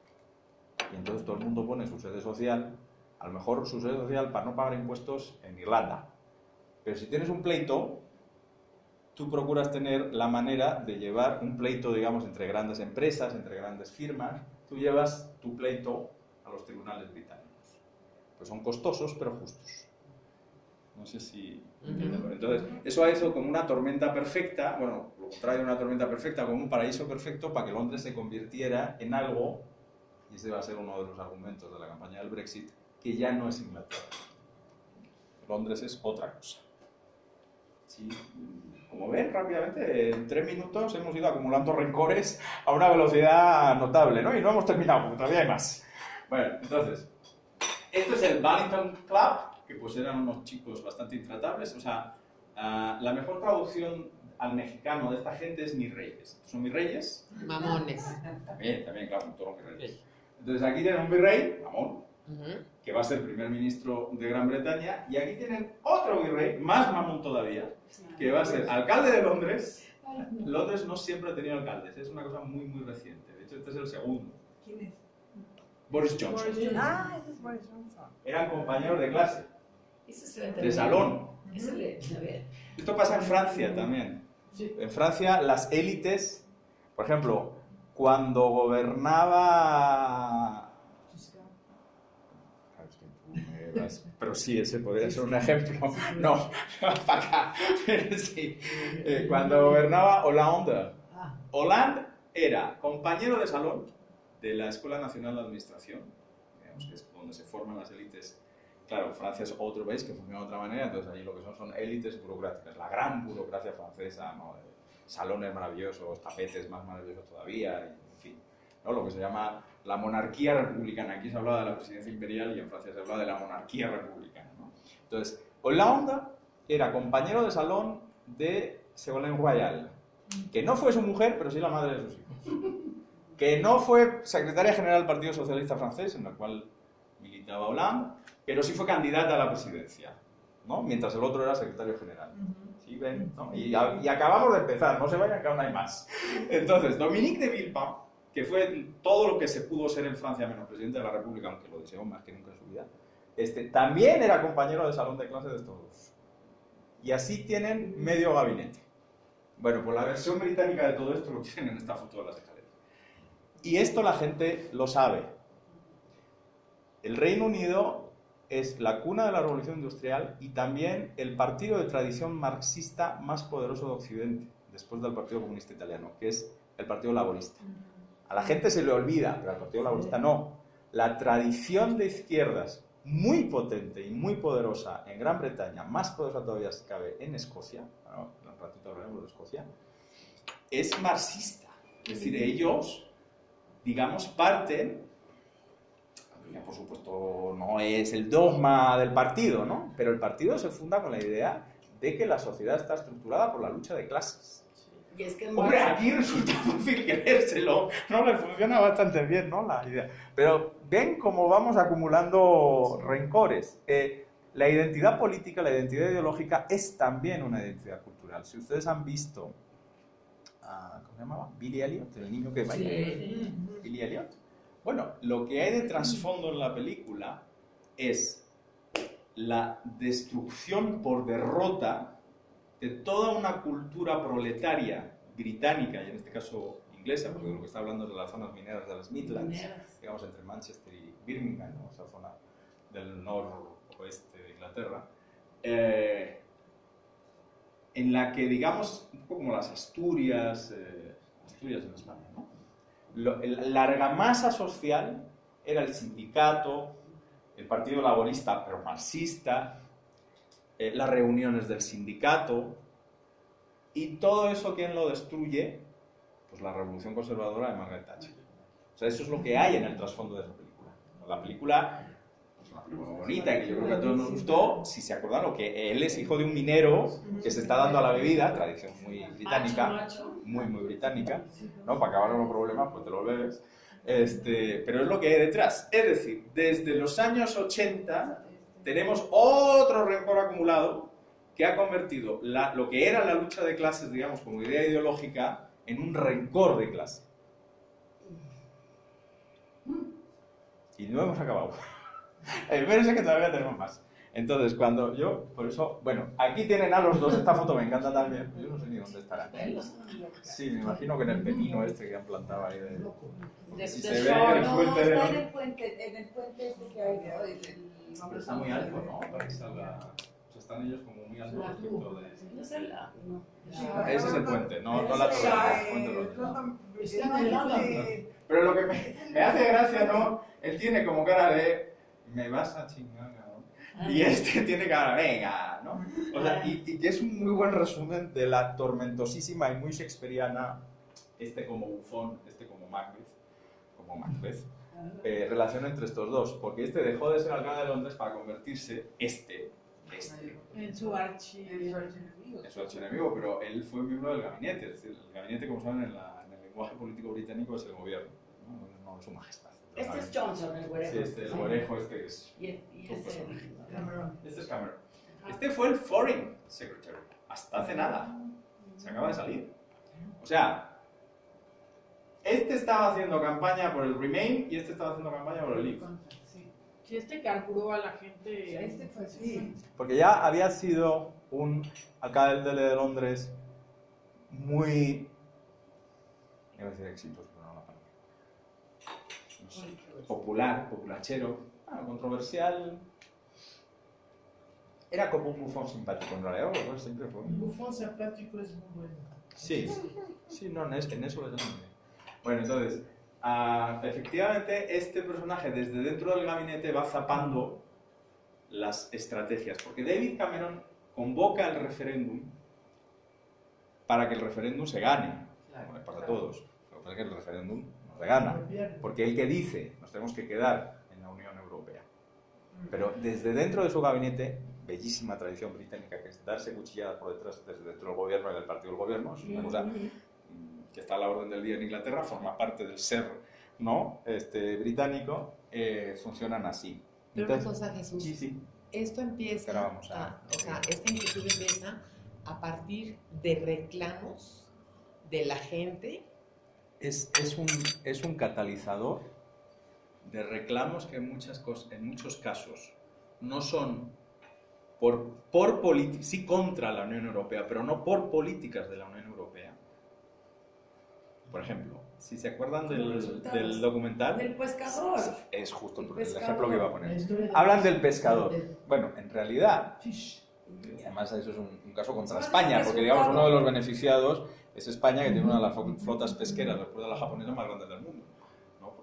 A: Y entonces todo el mundo pone su sede social, a lo mejor su sede social para no pagar impuestos en Irlanda. Pero si tienes un pleito, tú procuras tener la manera de llevar un pleito, digamos, entre grandes empresas, entre grandes firmas, tú llevas tu pleito a los tribunales británicos. Pues son costosos, pero justos. No sé si... Uh-huh. Entonces, eso ha hecho como una tormenta perfecta, bueno, lo contrario de una tormenta perfecta, como un paraíso perfecto para que Londres se convirtiera en algo, y ese va a ser uno de los argumentos de la campaña del Brexit, que ya no es Inglaterra. Londres es otra cosa. Sí. Como ven, rápidamente, en tres minutos hemos ido acumulando rencores a una velocidad notable, ¿no? Y no hemos terminado, porque todavía hay más. Bueno, entonces, esto es el Barrington Club, que pues eran unos chicos bastante intratables. O sea, uh, la mejor traducción al mexicano de esta gente es mis reyes. ¿Son mis reyes?
E: Mamones.
A: También, también, claro, todos los reyes. Entonces aquí tienen un virrey, mamón, uh-huh, que va a ser primer ministro de Gran Bretaña, y aquí tienen otro virrey, más mamón todavía, que va a ser alcalde de Londres. Londres no siempre ha tenido alcaldes, es una cosa muy, muy reciente. De hecho, este es el segundo.
D: ¿Quién es?
A: Boris Johnson.
D: Boris Johnson. Ah, ese es Boris Johnson.
A: Eran compañeros de clase, de salón. Esto pasa en Francia también. En Francia, las élites, por ejemplo, cuando gobernaba... Pero sí, ese podría ser un ejemplo. No, para acá. Sí. Eh, cuando gobernaba Hollande, Hollande era compañero de salón de la Escuela Nacional de Administración, digamos que es donde se forman las élites. Claro, Francia es otro país que funciona de otra manera, entonces ahí lo que son son élites burocráticas, la gran burocracia francesa, ¿no? Salones maravillosos, tapetes más maravillosos todavía, en fin, ¿no? Lo que se llama la monarquía republicana. Aquí se hablaba de la presidencia imperial y en Francia se habla de la monarquía republicana, ¿no? Entonces, Hollande era compañero de salón de Ségolène Royal, que no fue su mujer, pero sí la madre de sus hijos, que no fue secretaria general del Partido Socialista Francés, en el cual militaba Hollande, pero sí fue candidata a la presidencia, ¿no? Mientras el otro era secretario general. ¿Sí ven? ¿No? Y, y acabamos de empezar, no se vayan que aún hay más. Entonces, Dominique de Villepin, que fue todo lo que se pudo ser en Francia menos presidente de la República, aunque lo deseó más que nunca en su vida, este, también era compañero de salón de clase de estos dos. Y así tienen medio gabinete. Bueno, pues la versión británica de todo esto lo tienen en esta foto de las escaleras. Y esto la gente lo sabe. El Reino Unido es la cuna de la Revolución Industrial y también el partido de tradición marxista más poderoso de Occidente, después del Partido Comunista Italiano, que es el Partido Laborista. A la gente se le olvida, pero al Partido Laborista no. La tradición de izquierdas muy potente y muy poderosa en Gran Bretaña, más poderosa todavía si cabe en Escocia, bueno, un ratito hablaremos de Escocia, es marxista. Es decir, ellos, digamos, parten, ya por supuesto no es el dogma del partido, ¿no? Pero el partido se funda con la idea de que la sociedad está estructurada por la lucha de clases.
C: Y es que
A: Hombre, aquí resulta fácil creérselo, ¿no? Le funciona bastante bien, ¿no? La idea. Pero ven cómo vamos acumulando rencores. Eh, la identidad política, la identidad ideológica es también una identidad cultural. Si ustedes han visto, uh, ¿cómo se llamaba? Billy Elliot, el niño que baila.
C: Sí.
A: Billy Elliot. Bueno, lo que hay de trasfondo en la película es la destrucción por derrota de toda una cultura proletaria británica, y en este caso inglesa, porque lo que está hablando es de las zonas mineras de las Midlands,
C: Mineras.
A: digamos entre Manchester y Birmingham, ¿no? Esa zona del noroeste de Inglaterra, eh, en la que, digamos, un poco como las Asturias, eh, Asturias en España, ¿no? Lo, la argamasa social era el sindicato, el Partido Laborista, pero marxista, eh, las reuniones del sindicato, y todo eso, ¿quién lo destruye? Pues la revolución conservadora de Margaret Thatcher. O sea, eso es lo que hay en el trasfondo de esa película. La película es una película muy bonita y que yo creo que a todos nos gustó, si se acuerdan, lo que él es hijo de un minero que se está dando a la bebida, tradición muy británica,
C: Macho, macho.
A: muy, muy británica, ¿no? Para acabar con los problemas, pues te lo bebes. Este, pero es lo que hay detrás. Es decir, desde los años ochenta tenemos otro rencor acumulado que ha convertido la, lo que era la lucha de clases, digamos, como idea ideológica, en un rencor de clase. Y no hemos acabado. El ver es que todavía tenemos más. Entonces, cuando yo, por eso, bueno, aquí tienen a los dos, esta foto me encanta también, yo no sé ni dónde estarán. Sí, me imagino que en el pepino este que han plantado ahí de...
C: De-
A: Si
C: de
A: se ve
C: sol,
A: el
C: ¿no?
A: puente de...
F: Está en el puente, en el puente este que hay, ¿no? El- el-
A: Pero está muy alto, ¿no? Para que salga... O sea, están ellos como muy altos respecto de...
C: No sé la- no.
A: Ese es el puente, no, no la torre, el puente de los-
C: Está en London.
A: Pero lo que me, me hace gracia, ¿no? Él tiene como cara de... Me vas a chingar, ¿no? Y este tiene cara, venga, ¿no? O sea, y, y que es un muy buen resumen de la tormentosísima y muy shakespeariana, este como bufón, este como Macbeth, como Macbeth, eh, relación entre estos dos. Porque este dejó de ser alcalde de Londres para convertirse, este, este,
D: En su archi.
A: en su archienemigo, pero él fue miembro del gabinete. Es decir, el gabinete, como saben, en, la, en el lenguaje político británico es el gobierno, no, no es su majestad.
C: Este es Johnson, el güerejo.
A: Sí, este, el güerejo este es...
C: Y, y ese
D: Cameron.
A: Este es Cameron. Este fue el Foreign Secretary, hasta hace nada. Se acaba de salir. O sea, este estaba haciendo campaña por el Remain y este estaba haciendo campaña por el Leave.
D: Sí. Sí, este carburó a la gente.
F: Este fue así.
A: Porque ya había sido un alcalde de Londres muy... iba a decir exitoso, pero no la palabra. No sé. Popular, populachero, ah, controversial. Era como un bufón simpático en realidad, bueno, siempre fue.
D: Un bufón simpático es muy bueno.
A: Sí, sí, no, en, es- en eso le tengo bien. Bueno, entonces, ah, efectivamente, este personaje desde dentro del gabinete va zapando las estrategias, porque David Cameron convoca el referéndum para que el referéndum se gane, bueno, para todos. Lo que pasa es que el referéndum no se gana, porque él que dice, nos tenemos que quedar en la Unión Europea. Pero desde dentro de su gabinete, bellísima tradición británica, que es darse cuchilladas por detrás desde dentro del gobierno y del partido del gobierno, es una cosa mm, que está a la orden del día en Inglaterra, forma parte del ser, ¿no? Este, británico, eh, funcionan así.
E: Pero una
A: Entonces-
E: cosa, Jesús,
A: sí, sí.
E: esto empieza,
A: Ahora vamos a-
E: a- o sea, esta inquietud empieza a partir de reclamos de la gente.
A: Es, es, un, es un catalizador de reclamos que en, muchas cos- en muchos casos no son por, por politi- sí contra la Unión Europea, pero no por políticas de la Unión Europea. Por ejemplo, si se acuerdan
C: Como
A: del,
C: resultados.
A: del documental,
C: Del pescador.
A: es justo el,
C: El
A: el
C: pescador.
A: ejemplo que iba a
D: La
A: poner.
D: historia de-
A: Hablan del pescador. Bueno, en realidad,
D: Fish.
A: y además eso es un, un caso contra
C: Ah,
A: España, porque digamos
C: resultado.
A: uno de los beneficiados es España, que tiene una de las flo- flotas pesqueras después de la japonesa más grandes del mundo, ¿no? Porque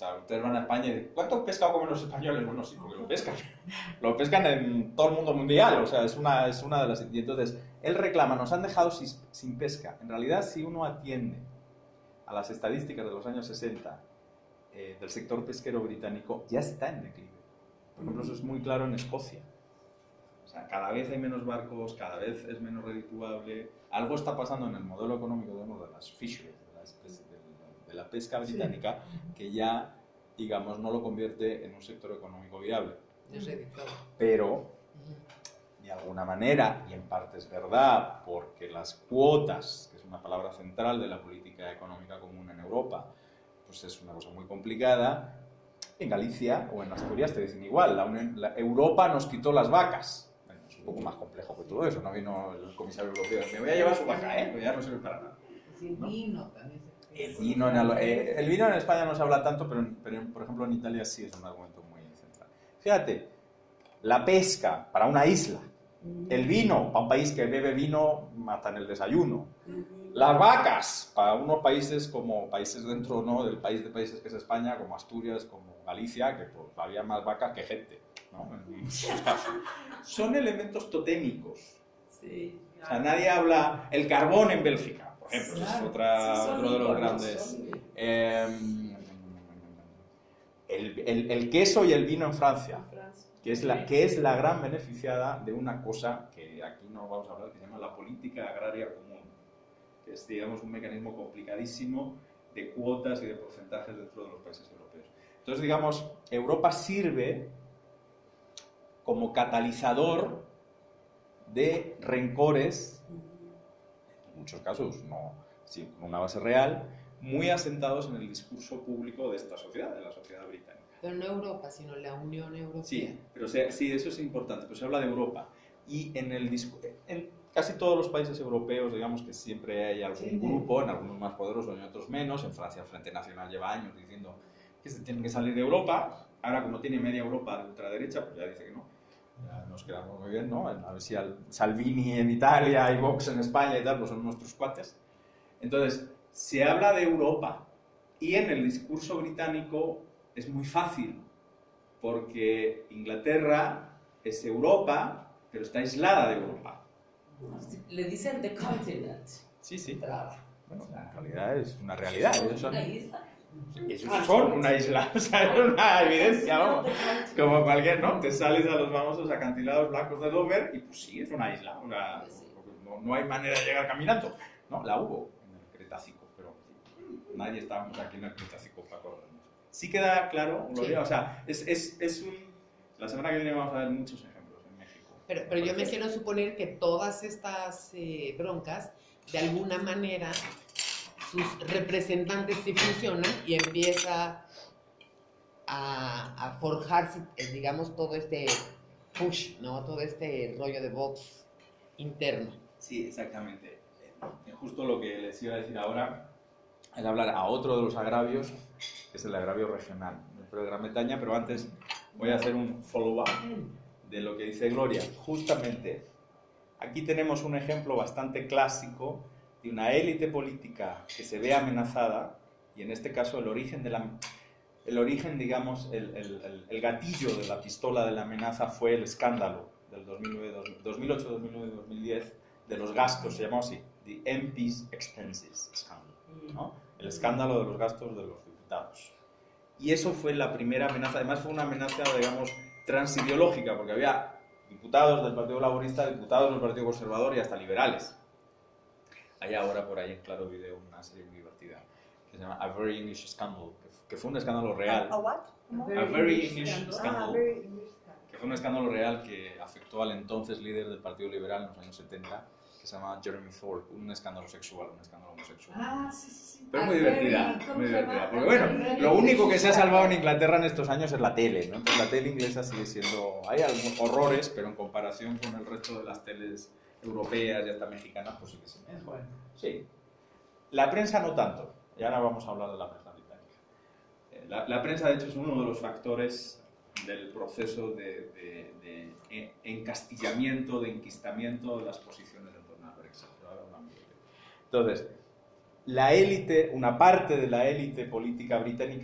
A: sea, ustedes van a España y dicen, ¿cuánto pescado comen los españoles? Bueno, sí, porque lo pescan. Lo pescan en todo el mundo mundial, o sea, es una, es una de las... Y entonces, él reclama, nos han dejado sin, sin pesca. En realidad, si uno atiende a las estadísticas de los años sesenta eh, del sector pesquero británico, ya está en declive. Por ejemplo, eso es muy claro en Escocia. O sea, cada vez hay menos barcos, cada vez es menos redituable. Algo está pasando en el modelo económico, digamos, de las fisheries, de, las, de, de la pesca británica, sí, que ya, digamos, no lo convierte en un sector económico viable.
E: Es redituable.
A: Pero, de alguna manera, y en parte es verdad, porque las cuotas, que es una palabra central de la política económica común en Europa, pues es una cosa muy complicada. En Galicia o en Asturias te dicen igual, la Unión, la Europa nos quitó las vacas. Bueno, es un poco más complejo que todo eso, no vino el comisario europeo, me voy a llevar su vaca, ¿eh? Pues ya no sirve para nada.
F: El vino también.
A: El vino, en, el, eh, el vino en España no se habla tanto, pero, pero por ejemplo en Italia sí es un argumento muy central. Fíjate, la pesca para una isla, el vino para un país que bebe vino hasta en el desayuno, las vacas para unos países como países dentro, ¿no?, del país de países que es España, como Asturias, como Galicia, que pues, había más vacas que gente, ¿no? En muchos casos. Son elementos totémicos.
C: Sí.
A: O sea, nadie habla el carbón en Bélgica, por ejemplo,
C: Claro.
A: es otra,
C: Sí, son
A: otro de los
C: íconos,
A: grandes.
C: son-
A: Eh, el, el, el queso y el vino en Francia, que es, la, que es la gran beneficiada de una cosa que aquí no vamos a hablar, que se llama la política agraria común, que es, digamos, un mecanismo complicadísimo de cuotas y de porcentajes dentro de los países europeos. Entonces, digamos, Europa sirve como catalizador de rencores, en muchos casos no, sí, con una base real, muy asentados en el discurso público de esta sociedad, de la sociedad británica.
E: Pero no Europa, sino la Unión Europea.
A: Sí, pero se, sí, eso es importante, pero se habla de Europa. Y en, el, en casi todos los países europeos, digamos que siempre hay algún
F: Sí.
A: grupo, en algunos más poderosos y en otros menos. En Francia el Frente Nacional lleva años diciendo que se tienen que salir de Europa. Ahora, como tiene media Europa de ultraderecha, pues ya dice que no. Ya nos quedamos muy bien, ¿no? A ver si al Salvini en Italia y Vox en España y tal, pues son nuestros cuates. Entonces, se habla de Europa y en el discurso británico es muy fácil, porque Inglaterra es Europa, pero está aislada de Europa.
C: Le dicen the continent.
A: Sí, sí.
C: Entrada.
A: Bueno, en realidad es una realidad. Ellos son,
C: Una isla.
A: ellos son una isla, o sea, es una evidencia, vamos. Como cualquier, ¿no? Te sales a los famosos acantilados blancos de Dover y pues sí, es una isla. Una, no, no hay manera de llegar caminando. No, la hubo en el Cretácico, pero nadie estábamos aquí en el Cretácico para correr. Sí queda claro, Gloria,
E: Sí.
A: O sea, es, es, es un... La semana que viene vamos a ver muchos ejemplos en México.
E: Pero, pero yo me quiero suponer que todas estas eh, broncas, de alguna manera, sus representantes sí funcionan y empieza a, a forjarse, eh, digamos, todo este push, ¿no? Todo este rollo de Vox interno.
A: Sí, exactamente. Eh, Justo lo que les iba a decir ahora es hablar a otro de los agravios, que es el agravio regional dentro de Gran Bretaña, pero antes voy a hacer un follow-up de lo que dice Gloria. Justamente, aquí tenemos un ejemplo bastante clásico de una élite política que se ve amenazada, y en este caso el origen, de la, el origen digamos, el, el, el, el gatillo de la pistola de la amenaza fue el escándalo del dos mil nueve, dos mil ocho, dos mil nueve, dos mil diez, de los gastos, se llamó así, the M P's Expenses Scandal, ¿no? El escándalo de los gastos de los diputados. Y eso fue la primera amenaza, además fue una amenaza, digamos, transideológica, porque había diputados del Partido Laborista, diputados del Partido Conservador y hasta liberales. Hay ahora por ahí en Claro Video una serie muy divertida que se llama A Very English Scandal, que fue un escándalo real.
F: ¿A what?
A: A Very English
F: Ah,
A: Scandal,
F: very English scandal.
A: que fue un escándalo real que afectó al entonces líder del Partido Liberal en los años setenta, que se llama Jeremy Thorpe, un escándalo sexual, un escándalo homosexual.
F: Ah, sí, sí, sí.
A: Pero
F: A
A: muy
F: very-
A: divertida,
F: ¿cómo
A: muy
F: se
A: divertida.
F: llama?
A: Porque
F: A
A: bueno,
F: very
A: lo único que se ha salvado en
F: English
A: Inglaterra en estos años es la tele, ¿no? Entonces la tele inglesa sigue siendo... Hay algunos horrores, pero en comparación con el resto de las teles europeas y hasta mexicanas, pues sí que se me...
F: Es bueno.
A: Sí. La prensa no tanto. Y ahora vamos a hablar de la prensa británica. Eh, La, la prensa, de hecho, es uno de los factores del proceso de, de, de e- encastillamiento, de enquistamiento de las posiciones en torno al Brexit. Ahora hablamos de ello. Entonces, la élite, una parte de la élite política británica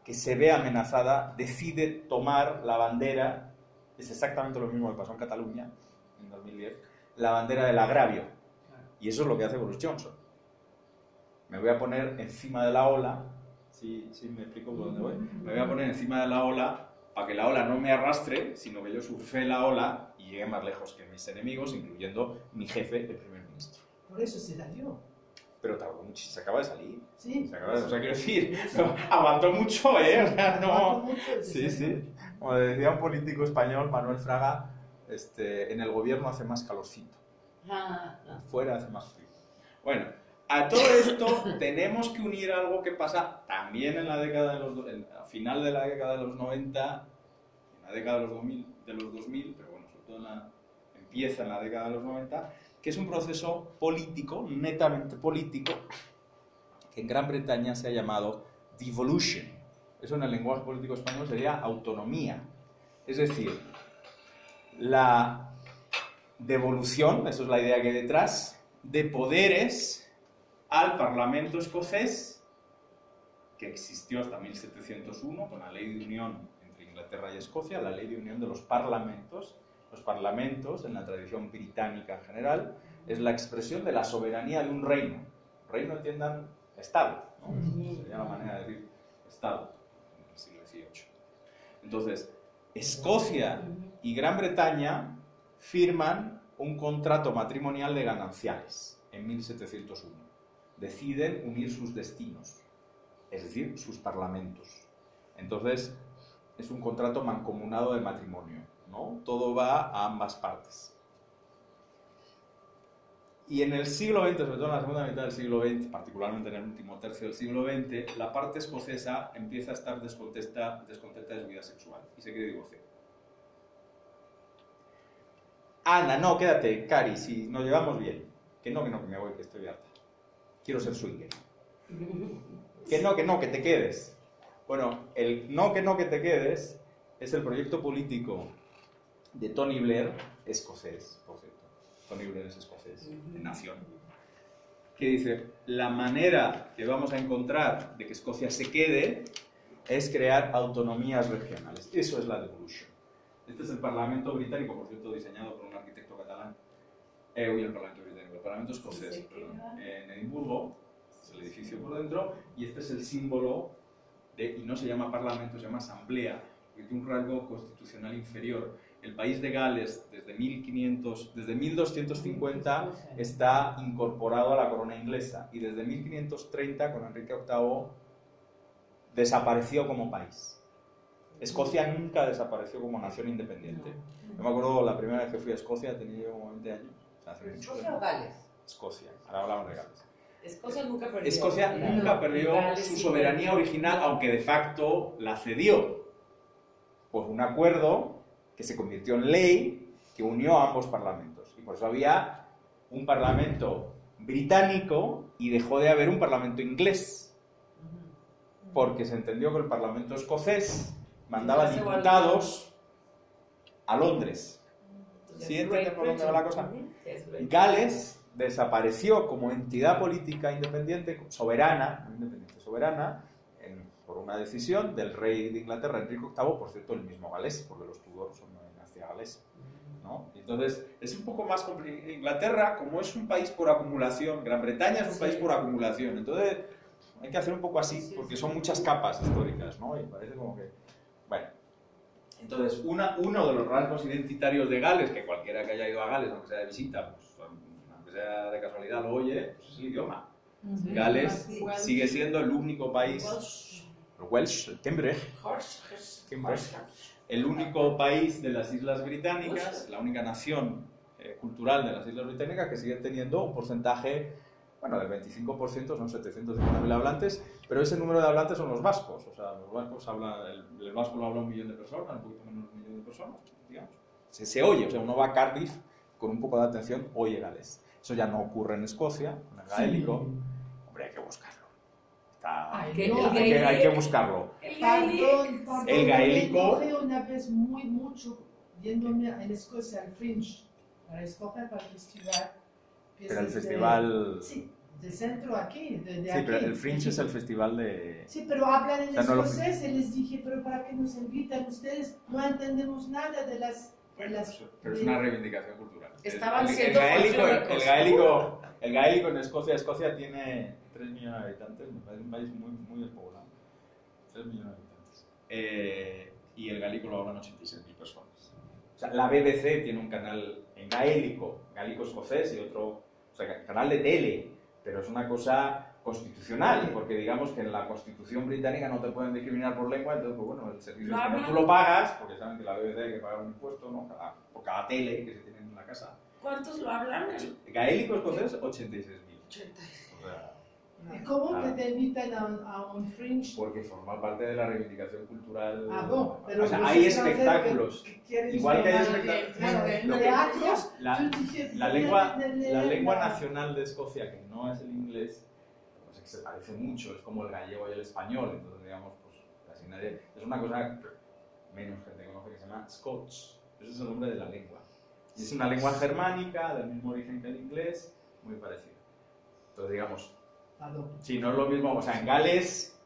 A: que se ve amenazada, decide tomar la bandera, es exactamente lo mismo que pasó en Cataluña en dos mil diez, la bandera del agravio. Y eso es lo que hace Boris Johnson. Me voy a poner encima de la ola, ¿sí, sí me explico por dónde voy? Me voy a poner encima de la ola para que la ola no me arrastre, sino que yo surfe la ola y llegue más lejos que mis enemigos, incluyendo mi jefe, el primer ministro.
B: Por eso se la dio.
A: Pero tardó mucho, se acaba de salir.
B: Sí.
A: Se acaba de, o sea, quiero decir, no, aguantó mucho, ¿eh? O sea, no...
B: Aguantó mucho,
A: Sí,
B: sí.
A: sí. Como decía un político español, Manuel Fraga, este, en el gobierno hace más calorcito.
C: Ah, ah.
A: Fuera hace más frío. Bueno, a todo esto tenemos que unir algo que pasa también en la década de los... En, a final de la década de los noventa, en la década de los dos mil, de los dos mil, pero bueno, sobre todo en la, empieza en la década de los noventa, que es un proceso político, netamente político, que en Gran Bretaña se ha llamado devolution. Eso en el lenguaje político español sería autonomía. Es decir, la devolución, eso es la idea que hay detrás, de poderes al Parlamento escocés, que existió hasta mil setecientos uno con la ley de unión entre Inglaterra y Escocia, la ley de unión de los parlamentos. Los parlamentos, en la tradición británica en general, es la expresión de la soberanía de un reino. Reino entiendan Estado, ¿no? Sería la manera de decir Estado en el siglo dieciocho. Entonces, Escocia y Gran Bretaña firman un contrato matrimonial de gananciales en mil setecientos uno. Deciden unir sus destinos, es decir, sus parlamentos. Entonces, es un contrato mancomunado de matrimonio, ¿no? Todo va a ambas partes. Y en el siglo veinte, sobre todo en la segunda mitad del siglo veinte, particularmente en el último tercio del siglo veinte, la parte escocesa empieza a estar descontenta, descontenta de su vida sexual y se quiere divorciar. Ana, no, quédate, Cari, si nos llevamos bien. Que no, que no, que me voy, que estoy harta. Quiero ser swinger. Que no, que no, que te quedes. Bueno, el no, que no, que te quedes es el proyecto político de Tony Blair, escocés, por cierto. Tony Blair es escocés, de nación. Que dice, la manera que vamos a encontrar de que Escocia se quede es crear autonomías regionales. Eso es la devolution. Este es el Parlamento británico, por cierto, diseñado por un arquitecto catalán. Eh, hoy el Parlamento británico, el Parlamento escocés, perdón, en Edimburgo. Este es el edificio por dentro, y este es el símbolo de, y no se llama Parlamento, se llama Asamblea, porque tiene un rango constitucional inferior. El país de Gales, desde mil quinientos, desde mil doscientos cincuenta, está incorporado a la corona inglesa, y desde mil quinientos treinta, con Enrique octavo, desapareció como país. Escocia nunca desapareció como nación independiente. Yo me acuerdo la primera vez que fui a Escocia, tenía yo como veinte años. O sea, hace mucho
F: ¿Escocia o
A: tiempo.
F: Gales?
A: Escocia, ahora hablamos de Gales.
C: Escocia nunca perdió.
A: Escocia
C: No,
A: nunca perdió
C: Gales
A: su
C: sí
A: soberanía
C: perdió.
A: original, aunque de facto la cedió por un acuerdo que se convirtió en ley que unió a ambos parlamentos. Y por eso había un parlamento británico y dejó de haber un parlamento inglés, porque se entendió que el parlamento escocés mandaba
C: Se
A: diputados a Londres.
C: Entonces,
A: ¿Sí entiendes por dónde va la cosa?
C: Ujú, es Great
A: Gales desapareció como entidad política independiente, soberana, no independiente, soberana, en- por una decisión del rey de Inglaterra, Enrique octavo, por cierto, el mismo galés, porque los Tudor son una dinastía galesa, ¿no? Entonces, es un poco más complicado. Inglaterra, como es un país por acumulación, Gran Bretaña es un
C: Sí.
A: país por acumulación, entonces hay que hacer un poco así,
C: Sí,
A: porque
C: sí.
A: son muchas capas históricas, ¿no? Y parece como que... Bueno, entonces, una, uno de los rasgos identitarios de Gales, que cualquiera que haya ido a Gales, aunque sea de visita, pues, aunque sea de casualidad lo oye, pues es el idioma. Gales
F: Welsh.
A: sigue siendo el único país,
C: Welsh.
A: el Welsh, el Cambridge,
C: Horse.
A: Cambridge, el único país de las Islas Británicas, la única nación eh, cultural de las Islas Británicas que sigue teniendo un porcentaje, bueno, del veinticinco por ciento, son setecientos cincuenta mil hablantes, pero ese número de hablantes son los vascos, o sea, los vascos hablan, el, el vasco lo habla un millón de personas, un poquito menos de un millón de personas, digamos. Se, se oye, o sea, uno va a Cardiff con un poco de atención, oye galés. Eso ya no ocurre en Escocia, con el gaélico. Hombre, hay que buscarlo. Está-
B: Ay,
C: Que
B: no,
C: el
A: hay, que, hay que
C: gaélico-
A: buscarlo.
C: El gaélico.
B: Perdón, perdón.
A: El gaélico-
B: Me enojé una vez muy mucho yéndome en Escocia al Fringe para escoger para el festival. que
A: Pero el
B: es este-
A: festival...
B: Sí, de centro aquí, de, de
A: Sí,
B: aquí.
A: pero el Fringe es el festival de...
B: Sí, pero hablan en
A: O sea, no lo-
B: escocés y les dije, pero ¿para qué nos invitan ustedes? No entendemos nada de las... de
A: Bueno,
B: las
A: pero es una reivindicación cultural.
C: Estaban
A: el, el,
C: siendo
A: gaélico, el,
C: folclóricos.
A: gaélico, el gaélico en Escocia, Escocia tiene tres millones de habitantes, me parece un país muy, muy despoblado. tres millones de habitantes. Eh, y el gaélico lo hablan ochenta y seis mil personas. O sea, la B B C tiene un canal en gaélico, gaélico escocés y otro, o sea, canal de tele, pero es una cosa constitucional, porque digamos que en la Constitución británica no te pueden discriminar por lengua, entonces, pues bueno, el servicio
C: ¿Lo
A: como
C: hablan?
A: tú lo pagas, porque saben que la B B C hay que pagar un impuesto, ¿no? Cada, por cada tele que se tiene en la casa.
C: ¿Cuántos lo hablan?
A: Gaélico escocés, ochenta y seis mil.
C: ochenta.
A: O sea,
B: ¿Y cómo
A: Ah.
B: que te invitan a un, a un fringe?
A: porque forma parte de la reivindicación cultural.
B: Ah, no, pero
A: o sea,
B: los
A: hay
B: extranjeros
A: espectáculos.
B: que- que quieren
A: Igual que hay
B: llamar-
A: espectáculos.
B: Claro,
A: Lo que-
B: teatros,
A: La,
B: yo dije,
A: la
B: de-
A: lengua,
B: de- de-
A: la
B: de-
A: lengua
B: la-
A: nacional de Escocia, que no es el inglés, pues es que se parece mucho, es como el gallego y el español, entonces digamos, pues casi nadie, es una cosa que menos gente conoce que se llama Scots, ese es el nombre de la lengua. Y es una lengua germánica, del mismo origen que el inglés, muy parecida. Entonces digamos,
B: Perdón.
A: si no es lo mismo, o sea, en Gales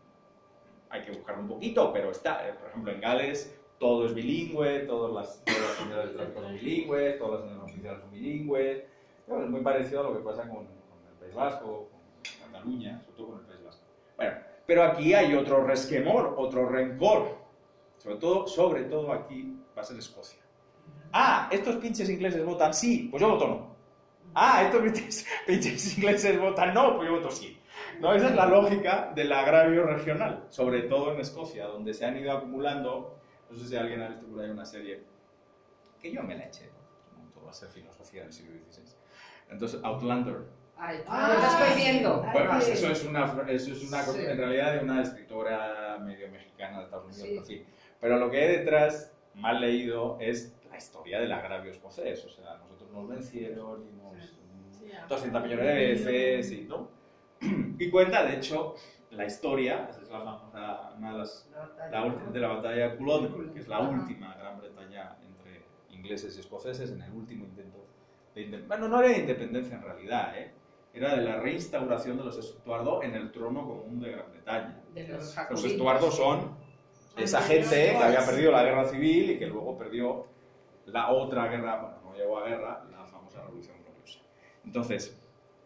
A: hay que buscar un poquito, pero está, eh, por ejemplo, en Gales todo es bilingüe, todas las, todas las unidades de tráfico son bilingües, todas las unidades oficiales son bilingües. Claro, es muy parecido a lo que pasa con, con el País Vasco, con Cataluña, sobre todo con el País Vasco. Bueno, pero aquí hay otro resquemor, otro rencor. Sobre todo, sobre todo aquí va a ser Escocia. Ah, estos pinches ingleses votan sí, pues yo voto no. Ah, estos pinches, pinches ingleses votan no, pues yo voto sí. ¿No? Esa es la lógica del agravio regional, sobre todo en Escocia, donde se han ido acumulando, no sé si alguien ha visto por ahí una serie, que yo me la eché, ¿no? Todo va a ser filosofía del siglo dieciséis. Entonces, Outlander.
F: Ay,
B: Ah,
F: lo estoy
B: sí.
F: viendo.
B: Ay,
A: Bueno,
B: sí.
A: eso es una, eso es una cosa,
F: Sí.
A: en realidad, de una escritora medio mexicana de Estados Unidos,
F: Sí.
A: en fin. Pero lo que hay detrás, mal leído, es la historia del agravio escocés. O sea, nosotros nos vencieron y nos...
D: Sí, ah.
A: doscientas millones de veces, y, ¿no? Y cuenta, de hecho, la historia, esa es la famosa, una de las, la última de la batalla de Culloden, que es la última Gran Bretaña entre ingleses y escoceses en el último intento de independencia. Bueno, no era de independencia en realidad, ¿eh? Era de la reinstauración de los Estuardo en el trono común de Gran Bretaña.
F: De los
A: Los
F: jacobinos.
A: Estuardos son esa gente que había perdido la guerra civil y que luego perdió la otra guerra, bueno, no llegó a guerra, la famosa Revolución Gloriosa. Entonces,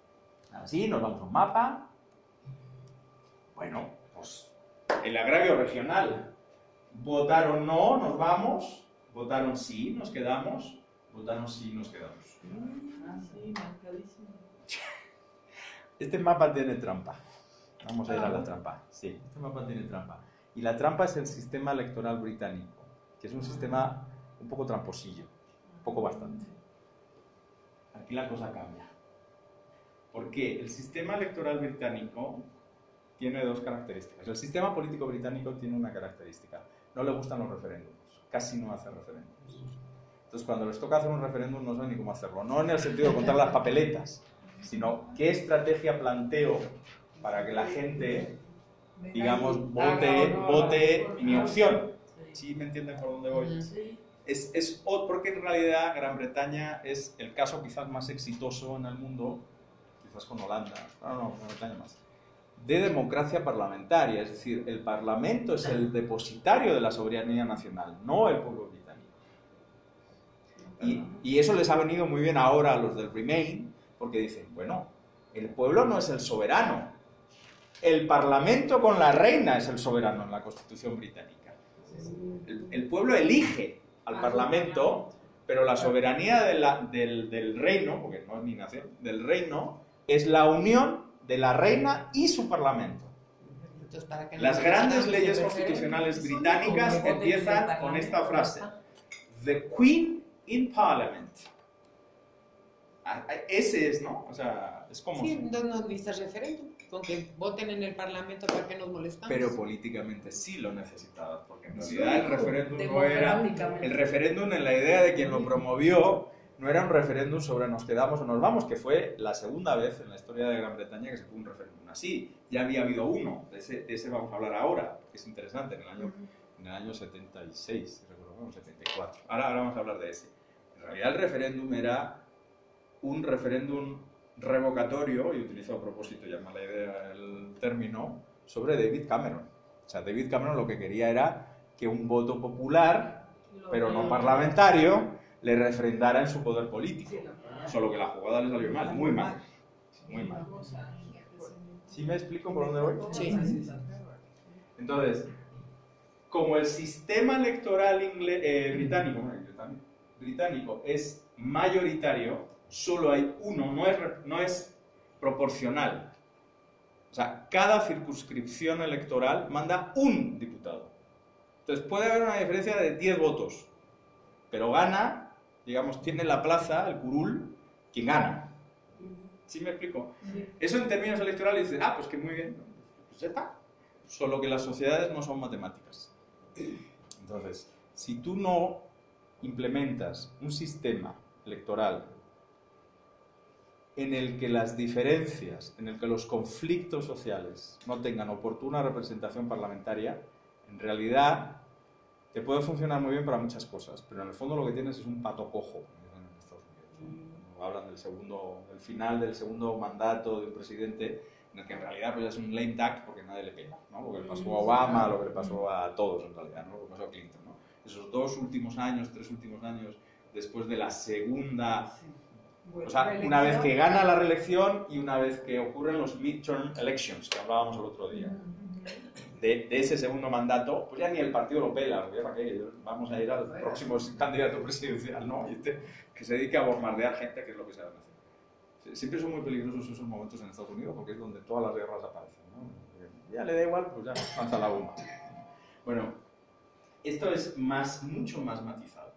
A: así nos vamos a un mapa. Bueno, pues el agravio regional. Votaron no, nos vamos. Votaron sí, nos quedamos. Votaron sí, nos quedamos.
D: Ah, sí, marcadísimo.
A: Este mapa tiene trampa. Vamos a ir a la trampa. Sí, este mapa tiene trampa. Y la trampa es el sistema electoral británico, que es un sistema un poco tramposillo, un poco bastante. Aquí la cosa cambia. Porque el sistema electoral británico tiene dos características. El sistema político británico tiene una característica. No le gustan los referéndums. Casi no hace referéndums. Entonces, cuando les toca hacer un referéndum, no saben ni cómo hacerlo. No en el sentido de contar las papeletas, sino qué estrategia planteo para que la gente, digamos, vote, vote mi opción. ¿Sí me entienden por dónde voy?
C: Sí.
A: Es, es, o- porque en realidad Gran Bretaña es el caso quizás más exitoso en el mundo, quizás con Holanda, no, no, Gran Bretaña más, de democracia parlamentaria, es decir, el Parlamento es el depositario de la soberanía nacional, no el pueblo británico. Y, y eso les ha venido muy bien ahora a los del Remain, porque dicen, bueno, el pueblo no es el soberano, el Parlamento con la reina es el soberano en la Constitución británica. El, el pueblo elige al Parlamento, pero la soberanía de la- del, del reino, porque no es ni nación, del reino, es la unión de la reina y su Parlamento.
E: Entonces, ¿para qué no
A: Las
E: nos
A: grandes
E: hagamos
A: leyes
E: el
A: constitucionales
C: Son
A: británicas
C: como voten
A: empiezan
C: del
A: con esta
C: Parlamento,
A: frase:
C: ya está.
A: The Queen in Parliament. Ah, ah, Ese es, ¿no? O sea, es como...
E: Sí, no, no necesitas referéndum. Con que voten en el Parlamento, ¿para qué nos molestamos?
A: Pero políticamente sí lo necesitabas, porque en
C: Sí,
A: realidad el referéndum no era...
C: democráticamente.
A: El referéndum, en la idea de quien lo promovió, no era un referéndum sobre nos quedamos o nos vamos, que fue la segunda vez en la historia de Gran Bretaña que se tuvo un referéndum así. Ya había habido uno, de ese, de ese vamos a hablar ahora, que es interesante, en el año, en el año setenta y seis, si recuerdo, no, setenta y cuatro. Ahora, ahora vamos a hablar de ese. En realidad el referéndum era un referéndum revocatorio, y utilizo a propósito ya mala idea el término, sobre David Cameron. O sea, David Cameron lo que quería era que un voto popular, pero no parlamentario, le refrendara en su poder político. Solo que la jugada le salió mal, muy mal. Muy mal. ¿Sí me explico por dónde voy?
E: Sí.
A: Entonces, como el sistema electoral ingle- eh, británico, bueno, británico, británico es mayoritario, solo hay uno, no es, no es proporcional. O sea, cada circunscripción electoral manda un diputado. Entonces puede haber una diferencia de diez votos, pero gana, digamos, tiene la plaza, el curul, quien gana. ¿Sí me explico?
D: Sí.
A: Eso en términos electorales dice, ah, pues que muy bien, pues ya está. Solo que las sociedades no son matemáticas. Entonces, si tú no implementas un sistema electoral en el que las diferencias, en el que los conflictos sociales no tengan oportuna representación parlamentaria, en realidad te puede funcionar muy bien para muchas cosas, pero en el fondo lo que tienes es un pato cojo, como dicen en Estados Unidos, ¿no? Cuando hablan del segundo, del final del segundo mandato de un presidente, en el que en realidad pues, es un lame duck porque nadie le pega, ¿no? Lo que le pasó a Obama, lo que le pasó a todos en realidad, ¿no? Lo que pasó a Clinton, ¿no? Esos dos últimos años, tres últimos años, después de la segunda... O sea, una vez que gana la reelección y una vez que ocurren los midterm elections, que hablábamos el otro día, de, de ese segundo mandato, pues ya ni el partido lo pela, porque ¿para qué? Vamos a ir al próximo candidato presidencial, ¿no? Y este, que se dedique a bombardear gente, que es lo que se debe hacer. Siempre son muy peligrosos esos momentos en Estados Unidos, porque es donde todas las guerras aparecen, ¿no? Ya le da igual, pues ya lanza la bomba. Bueno, esto es más, mucho más matizado,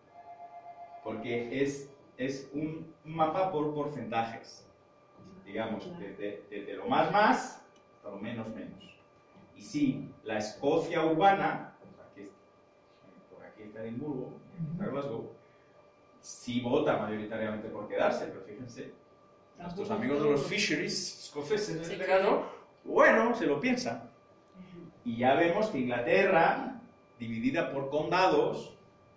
A: porque es... es un mapa por porcentajes, digamos, desde, desde lo más más hasta lo menos menos. Y sí, la Escocia urbana, aquí, por aquí está Edimburgo, está Glasgow, sí vota mayoritariamente por quedarse, pero fíjense, nuestros amigos de los fisheries escoceses en este caso, bueno, se lo piensan. Y ya vemos que Inglaterra, dividida por condados,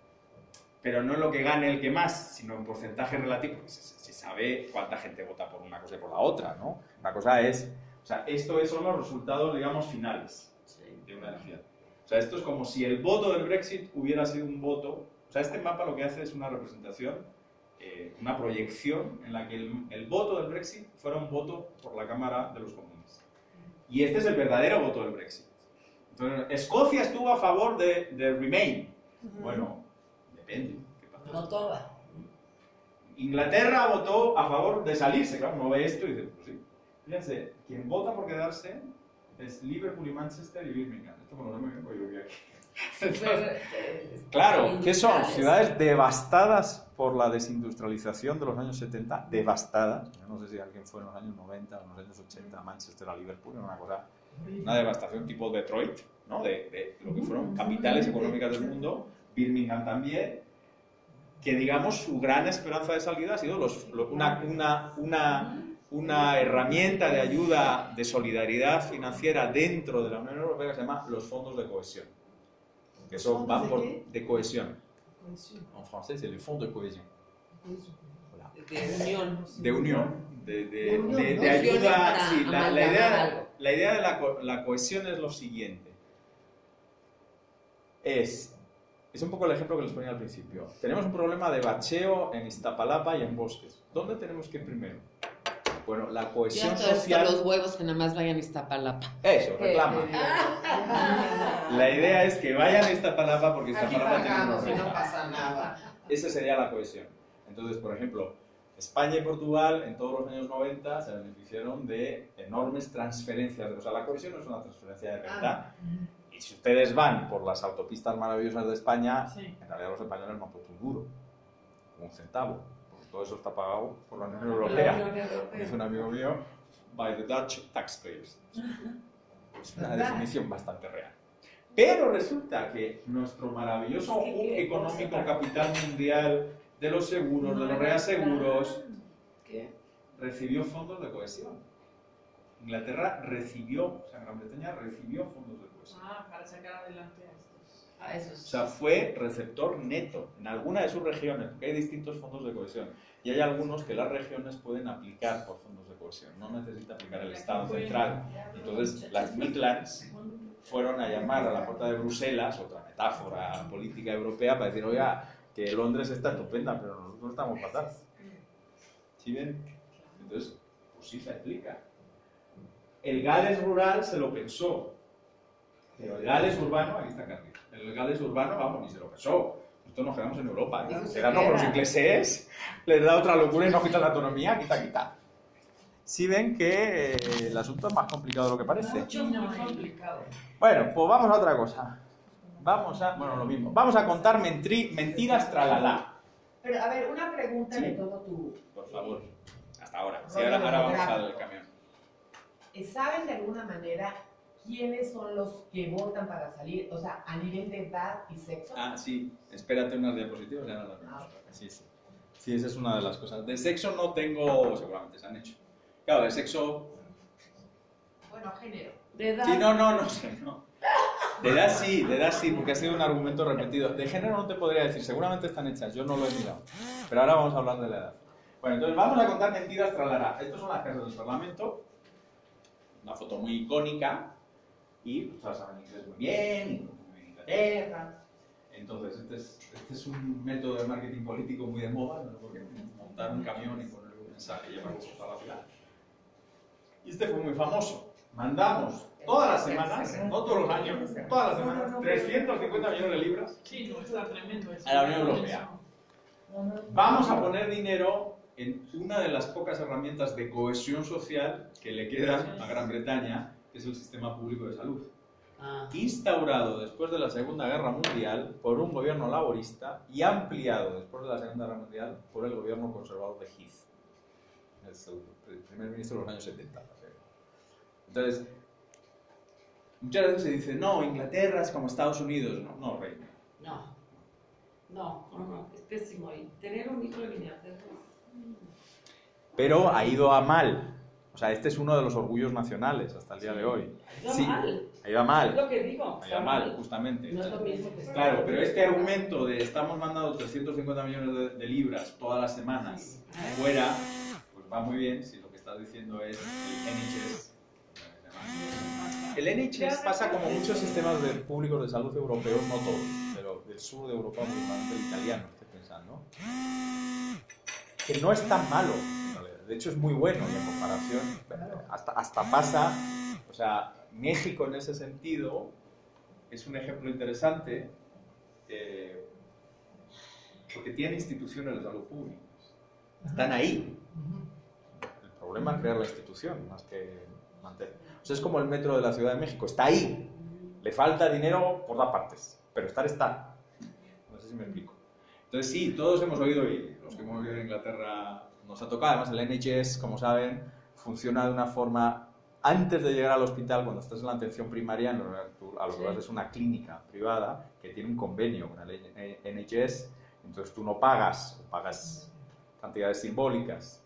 A: pero no en lo que gane el que más, sino en porcentaje relativo, porque se, se sabe cuánta gente vota por una cosa y por la otra, ¿no? La cosa es, o sea, esto son los resultados, digamos, finales de una elección. O sea, esto es como si el voto del Brexit hubiera sido un voto, o sea, este mapa lo que hace es una representación, eh, una proyección en la que el, el voto del Brexit fuera un voto por la Cámara de los Comunes. Y este es el verdadero voto del Brexit. Entonces, Escocia estuvo a favor de, de Remain. Bueno, depende. ¿Qué pasa?
C: No toda.
A: Inglaterra votó a favor de salirse, claro, uno ve esto y dice, pues sí. Fíjense, quien vota por quedarse es Liverpool y Manchester y Birmingham. Esto me lo sé muy bien porque yo viví aquí. Entonces, claro, ¿qué son? Ciudades devastadas por la desindustrialización de los años setenta, devastadas. Yo no sé si alguien fue en los años noventa o en los años ochenta a Manchester, a Liverpool, era una cosa, una devastación tipo Detroit, ¿no? De, de lo que fueron capitales económicas del mundo. Birmingham también, que digamos su gran esperanza de salida ha sido los, lo, una, una, una, una herramienta de ayuda, de solidaridad financiera dentro de la Unión Europea que se llama los fondos de cohesión, que son, van por, de cohesión. En francés, c'est le fonds de cohesión. Voilà.
E: De unión.
A: De unión, de, de,
B: De unión,
A: de,
B: ¿no?
A: de ayuda.
E: Para
A: Sí, la, la
E: amalgamar
A: idea,
E: algo.
A: la idea de la, co- la cohesión es lo siguiente. Es... Es un poco el ejemplo que les ponía al principio. Tenemos un problema de bacheo en Iztapalapa y en Bosques. ¿Dónde tenemos que ir primero? Bueno, la
E: Ya
A: cohesión
E: estoy hasta
A: social...
E: los huevos que nada más vayan a Iztapalapa.
A: Eso, reclama. La idea es que vayan a Iztapalapa porque
F: Aquí
A: Iztapalapa tiene unos
F: pagamos y no
A: retos.
F: pasa nada.
A: Esa sería la cohesión. Entonces, por ejemplo, España y Portugal en todos los años noventa se beneficiaron de enormes transferencias. O sea, la cohesión no es una transferencia de renta. Y si ustedes van por las autopistas maravillosas de España,
D: Sí.
A: en realidad los españoles no han puesto un duro, un centavo. Porque todo eso está pagado por la Unión Europea. Dice un amigo mío, by the Dutch taxpayers. Es una definición bastante real. Pero resulta que nuestro maravilloso hub económico capital mundial de los seguros, de los reaseguros,
C: ¿Qué?
A: recibió fondos de cohesión. Inglaterra recibió, o sea, Gran Bretaña recibió fondos de cohesión.
D: Ah, para sacar adelante a estos.
C: A esos.
A: O sea, fue receptor neto en alguna de sus regiones, porque hay distintos fondos de cohesión. Y hay algunos que las regiones pueden aplicar por fondos de cohesión, no necesita aplicar el Estado central. Entonces, las Midlands fueron a llamar a la puerta de Bruselas, otra metáfora política europea, para decir, oiga, que Londres está estupenda, pero nosotros estamos fatal. ¿Sí ven? Entonces, pues sí se aplica. El Gales rural se lo pensó, pero el Gales urbano, aquí está Carlos, el Gales urbano, vamos, ni se lo pensó. Nosotros nos quedamos en Europa.
E: No se
A: Quedarnos con los
E: queda.
A: ingleses, les da otra locura y nos quitan la autonomía, quita, quita. Sí ven que eh, el asunto es más complicado de lo que parece.
C: Mucho, muy complicado.
A: Bueno, pues vamos a otra cosa. Vamos a, bueno, lo mismo. Vamos a contar mentri- mentiras tralalá.
F: Pero, a ver, una pregunta
A: Sí.
F: de todo tu...
A: Por favor, hasta ahora. Sí, ahora, ahora vamos al camión.
E: ¿Saben de alguna manera quiénes son los que votan para salir? O sea, a nivel de edad y sexo.
A: Ah, sí, espérate unas diapositivas, ya no las vemos. Sí, sí. Sí, esa es una de las cosas. De sexo no tengo, seguramente se han hecho. Claro, de sexo...
E: Bueno, género.
C: De edad.
A: Sí, no, no, no sé, no. De edad sí, de edad sí, porque ha sido un argumento repetido. De género no te podría decir, seguramente están hechas, yo no lo he mirado. Pero ahora vamos a hablar de la edad. Bueno, entonces vamos a contar mentiras tralará. Estas son las casas del Parlamento. Una foto muy icónica. Y pues todas saben inglés muy bien, y muy en Inglaterra. Entonces, este es, este es un método de marketing político muy de moda, ¿no? Porque montar un camión y ponerle un mensaje y llevar cosas a la ciudad. Y este fue muy famoso. Mandamos todas las semanas, no todos los años, todas las semanas, trescientos cincuenta millones de libras
D: Sí, no, está tremendo eso.
A: a la Unión Europea. Vamos a poner dinero en una de las pocas herramientas de cohesión social que le quedan a Gran Bretaña, que es el sistema público de salud.
C: Ah.
A: Instaurado después de la Segunda Guerra Mundial por un gobierno laborista y ampliado después de la Segunda Guerra Mundial por el gobierno conservador de Heath. Es el primer ministro de los años setenta. Entonces, muchas veces se dice, no, Inglaterra es como Estados Unidos. No, no, reina.
C: No. No, no, no. Es pésimo. Y tener un hijo en Inglaterra.
A: Pero ha ido a mal. O sea, este es uno de los orgullos nacionales hasta el día de hoy.
C: No
A: Sí,
C: mal.
A: ha ido a
C: Es
A: mal.
C: lo que digo.
A: Ha ido a mal, justamente.
C: No es lo mismo que
A: Claro, pero este argumento de estamos mandando trescientos cincuenta millones de, de libras todas las semanas fuera, pues va muy bien si lo que estás diciendo es el N H S. El N H S pasa como muchos sistemas de públicos de salud europeos, no todos, pero del sur de Europa, principalmente el italiano, estoy pensando, que no es tan malo, en realidad. De hecho es muy bueno y en comparación, hasta, hasta pasa, o sea, México en ese sentido es un ejemplo interesante eh, porque tiene instituciones de salud pública, están ahí. El problema es crear la institución más que mantener. O sea, es como el metro de la Ciudad de México, está ahí, le falta dinero por todas partes, pero estar está. No sé si me explico. Entonces sí, todos hemos oído, y los que hemos vivido en Inglaterra nos ha tocado, además el N H S, como saben, funciona de una forma, antes de llegar al hospital, cuando estás en la atención primaria, en lo que tú- a lo que vas es una clínica privada que tiene un convenio con el N H S, entonces tú no pagas, o pagas cantidades simbólicas.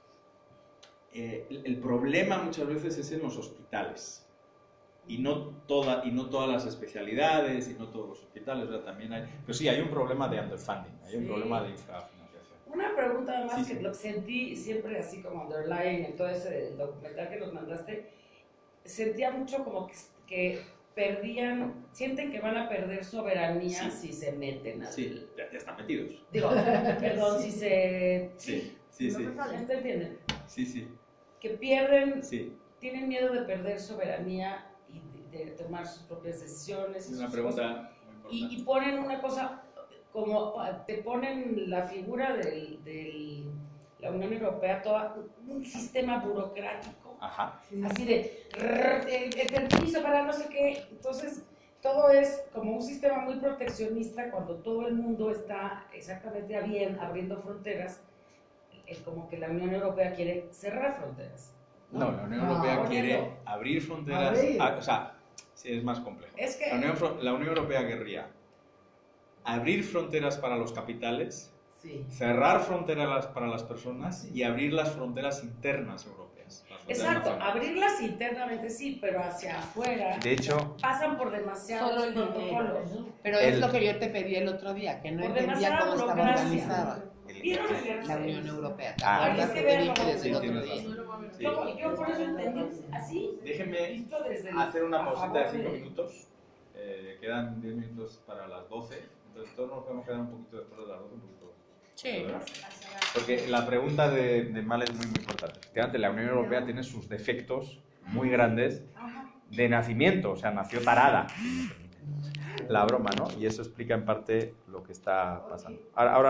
A: Eh, el, el problema muchas veces es en los hospitales y no, toda, y no todas las especialidades y no todos los hospitales, o sea, también hay, pero sí hay un problema de underfunding, hay un
C: Sí.
A: problema de infrafinanciación.
C: Una pregunta más
A: Sí,
C: que
A: sí.
C: lo que sentí siempre así como underlying en todo ese documental que nos mandaste, sentía mucho como que, que perdían, sienten que van a perder soberanía
A: Sí.
C: si se meten a...
A: Sí, ya, ya están metidos.
C: Digo, perdón, si se...
A: Sí, sí, sí,
C: ¿Usted entiende?
A: sí, sí,
C: Que pierden,
A: sí.
C: tienen miedo de perder soberanía y de, de tomar sus propias decisiones.
A: Es
C: y
A: una
C: sus cosas.
A: pregunta muy
C: Y,
A: importante.
C: y ponen una cosa, como te ponen la figura de del, la Unión Europea, toda, un sistema burocrático,
A: Ajá.
C: así de, rrr, el, el permiso para no sé qué. Entonces, todo es como un sistema muy proteccionista cuando todo el mundo está exactamente bien abriendo fronteras. Es como que la Unión Europea quiere cerrar fronteras.
A: No, la Unión
F: No,
A: Europea
C: poniendo-
A: quiere abrir fronteras,
F: Abrir.
A: a- o sea, sí, es más complejo.
C: Es que...
A: La Unión, Fro- la Unión Europea querría abrir fronteras para los capitales
E: Sí.
A: cerrar fronteras para las personas y abrir las fronteras internas europeas. Las fronteras
C: Exacto,
A: nacionales.
C: abrirlas internamente sí, pero hacia afuera
G: De hecho,
C: pasan por demasiados
E: Solo el
C: protocolos.
E: Pero
G: El-
E: es lo que yo te pedí el otro día, que no
C: Por
E: entendía
C: demasiada
E: cómo estaba
C: burocracia.
E: organizada
C: ¿Vieron el
E: la Unión Europea. ¿Te
G: Ah.
E: acuerdas
C: Ay,
E: que
C: es
E: te
C: que
E: dije
C: vean,
E: desde el
A: sí,
E: otro
A: tienes
E: día?
A: razón. Sí.
C: Yo, yo por eso entendí así,
A: Déjenme
C: visto desde el-
A: hacer una
C: a
A: pausita
C: favor
A: de cinco
C: de-
A: minutos. Eh, quedan diez minutos para las doce. Entonces todos nos podemos quedar un poquito después de las doce. Un poquito.
E: Sí.
A: Porque la pregunta de, de Mal es muy, muy importante. Efectivamente, la Unión Europea tiene sus defectos muy grandes de nacimiento, o sea, nació tarada. La broma, ¿no? Y eso explica en parte lo que está pasando. Ahora, ahora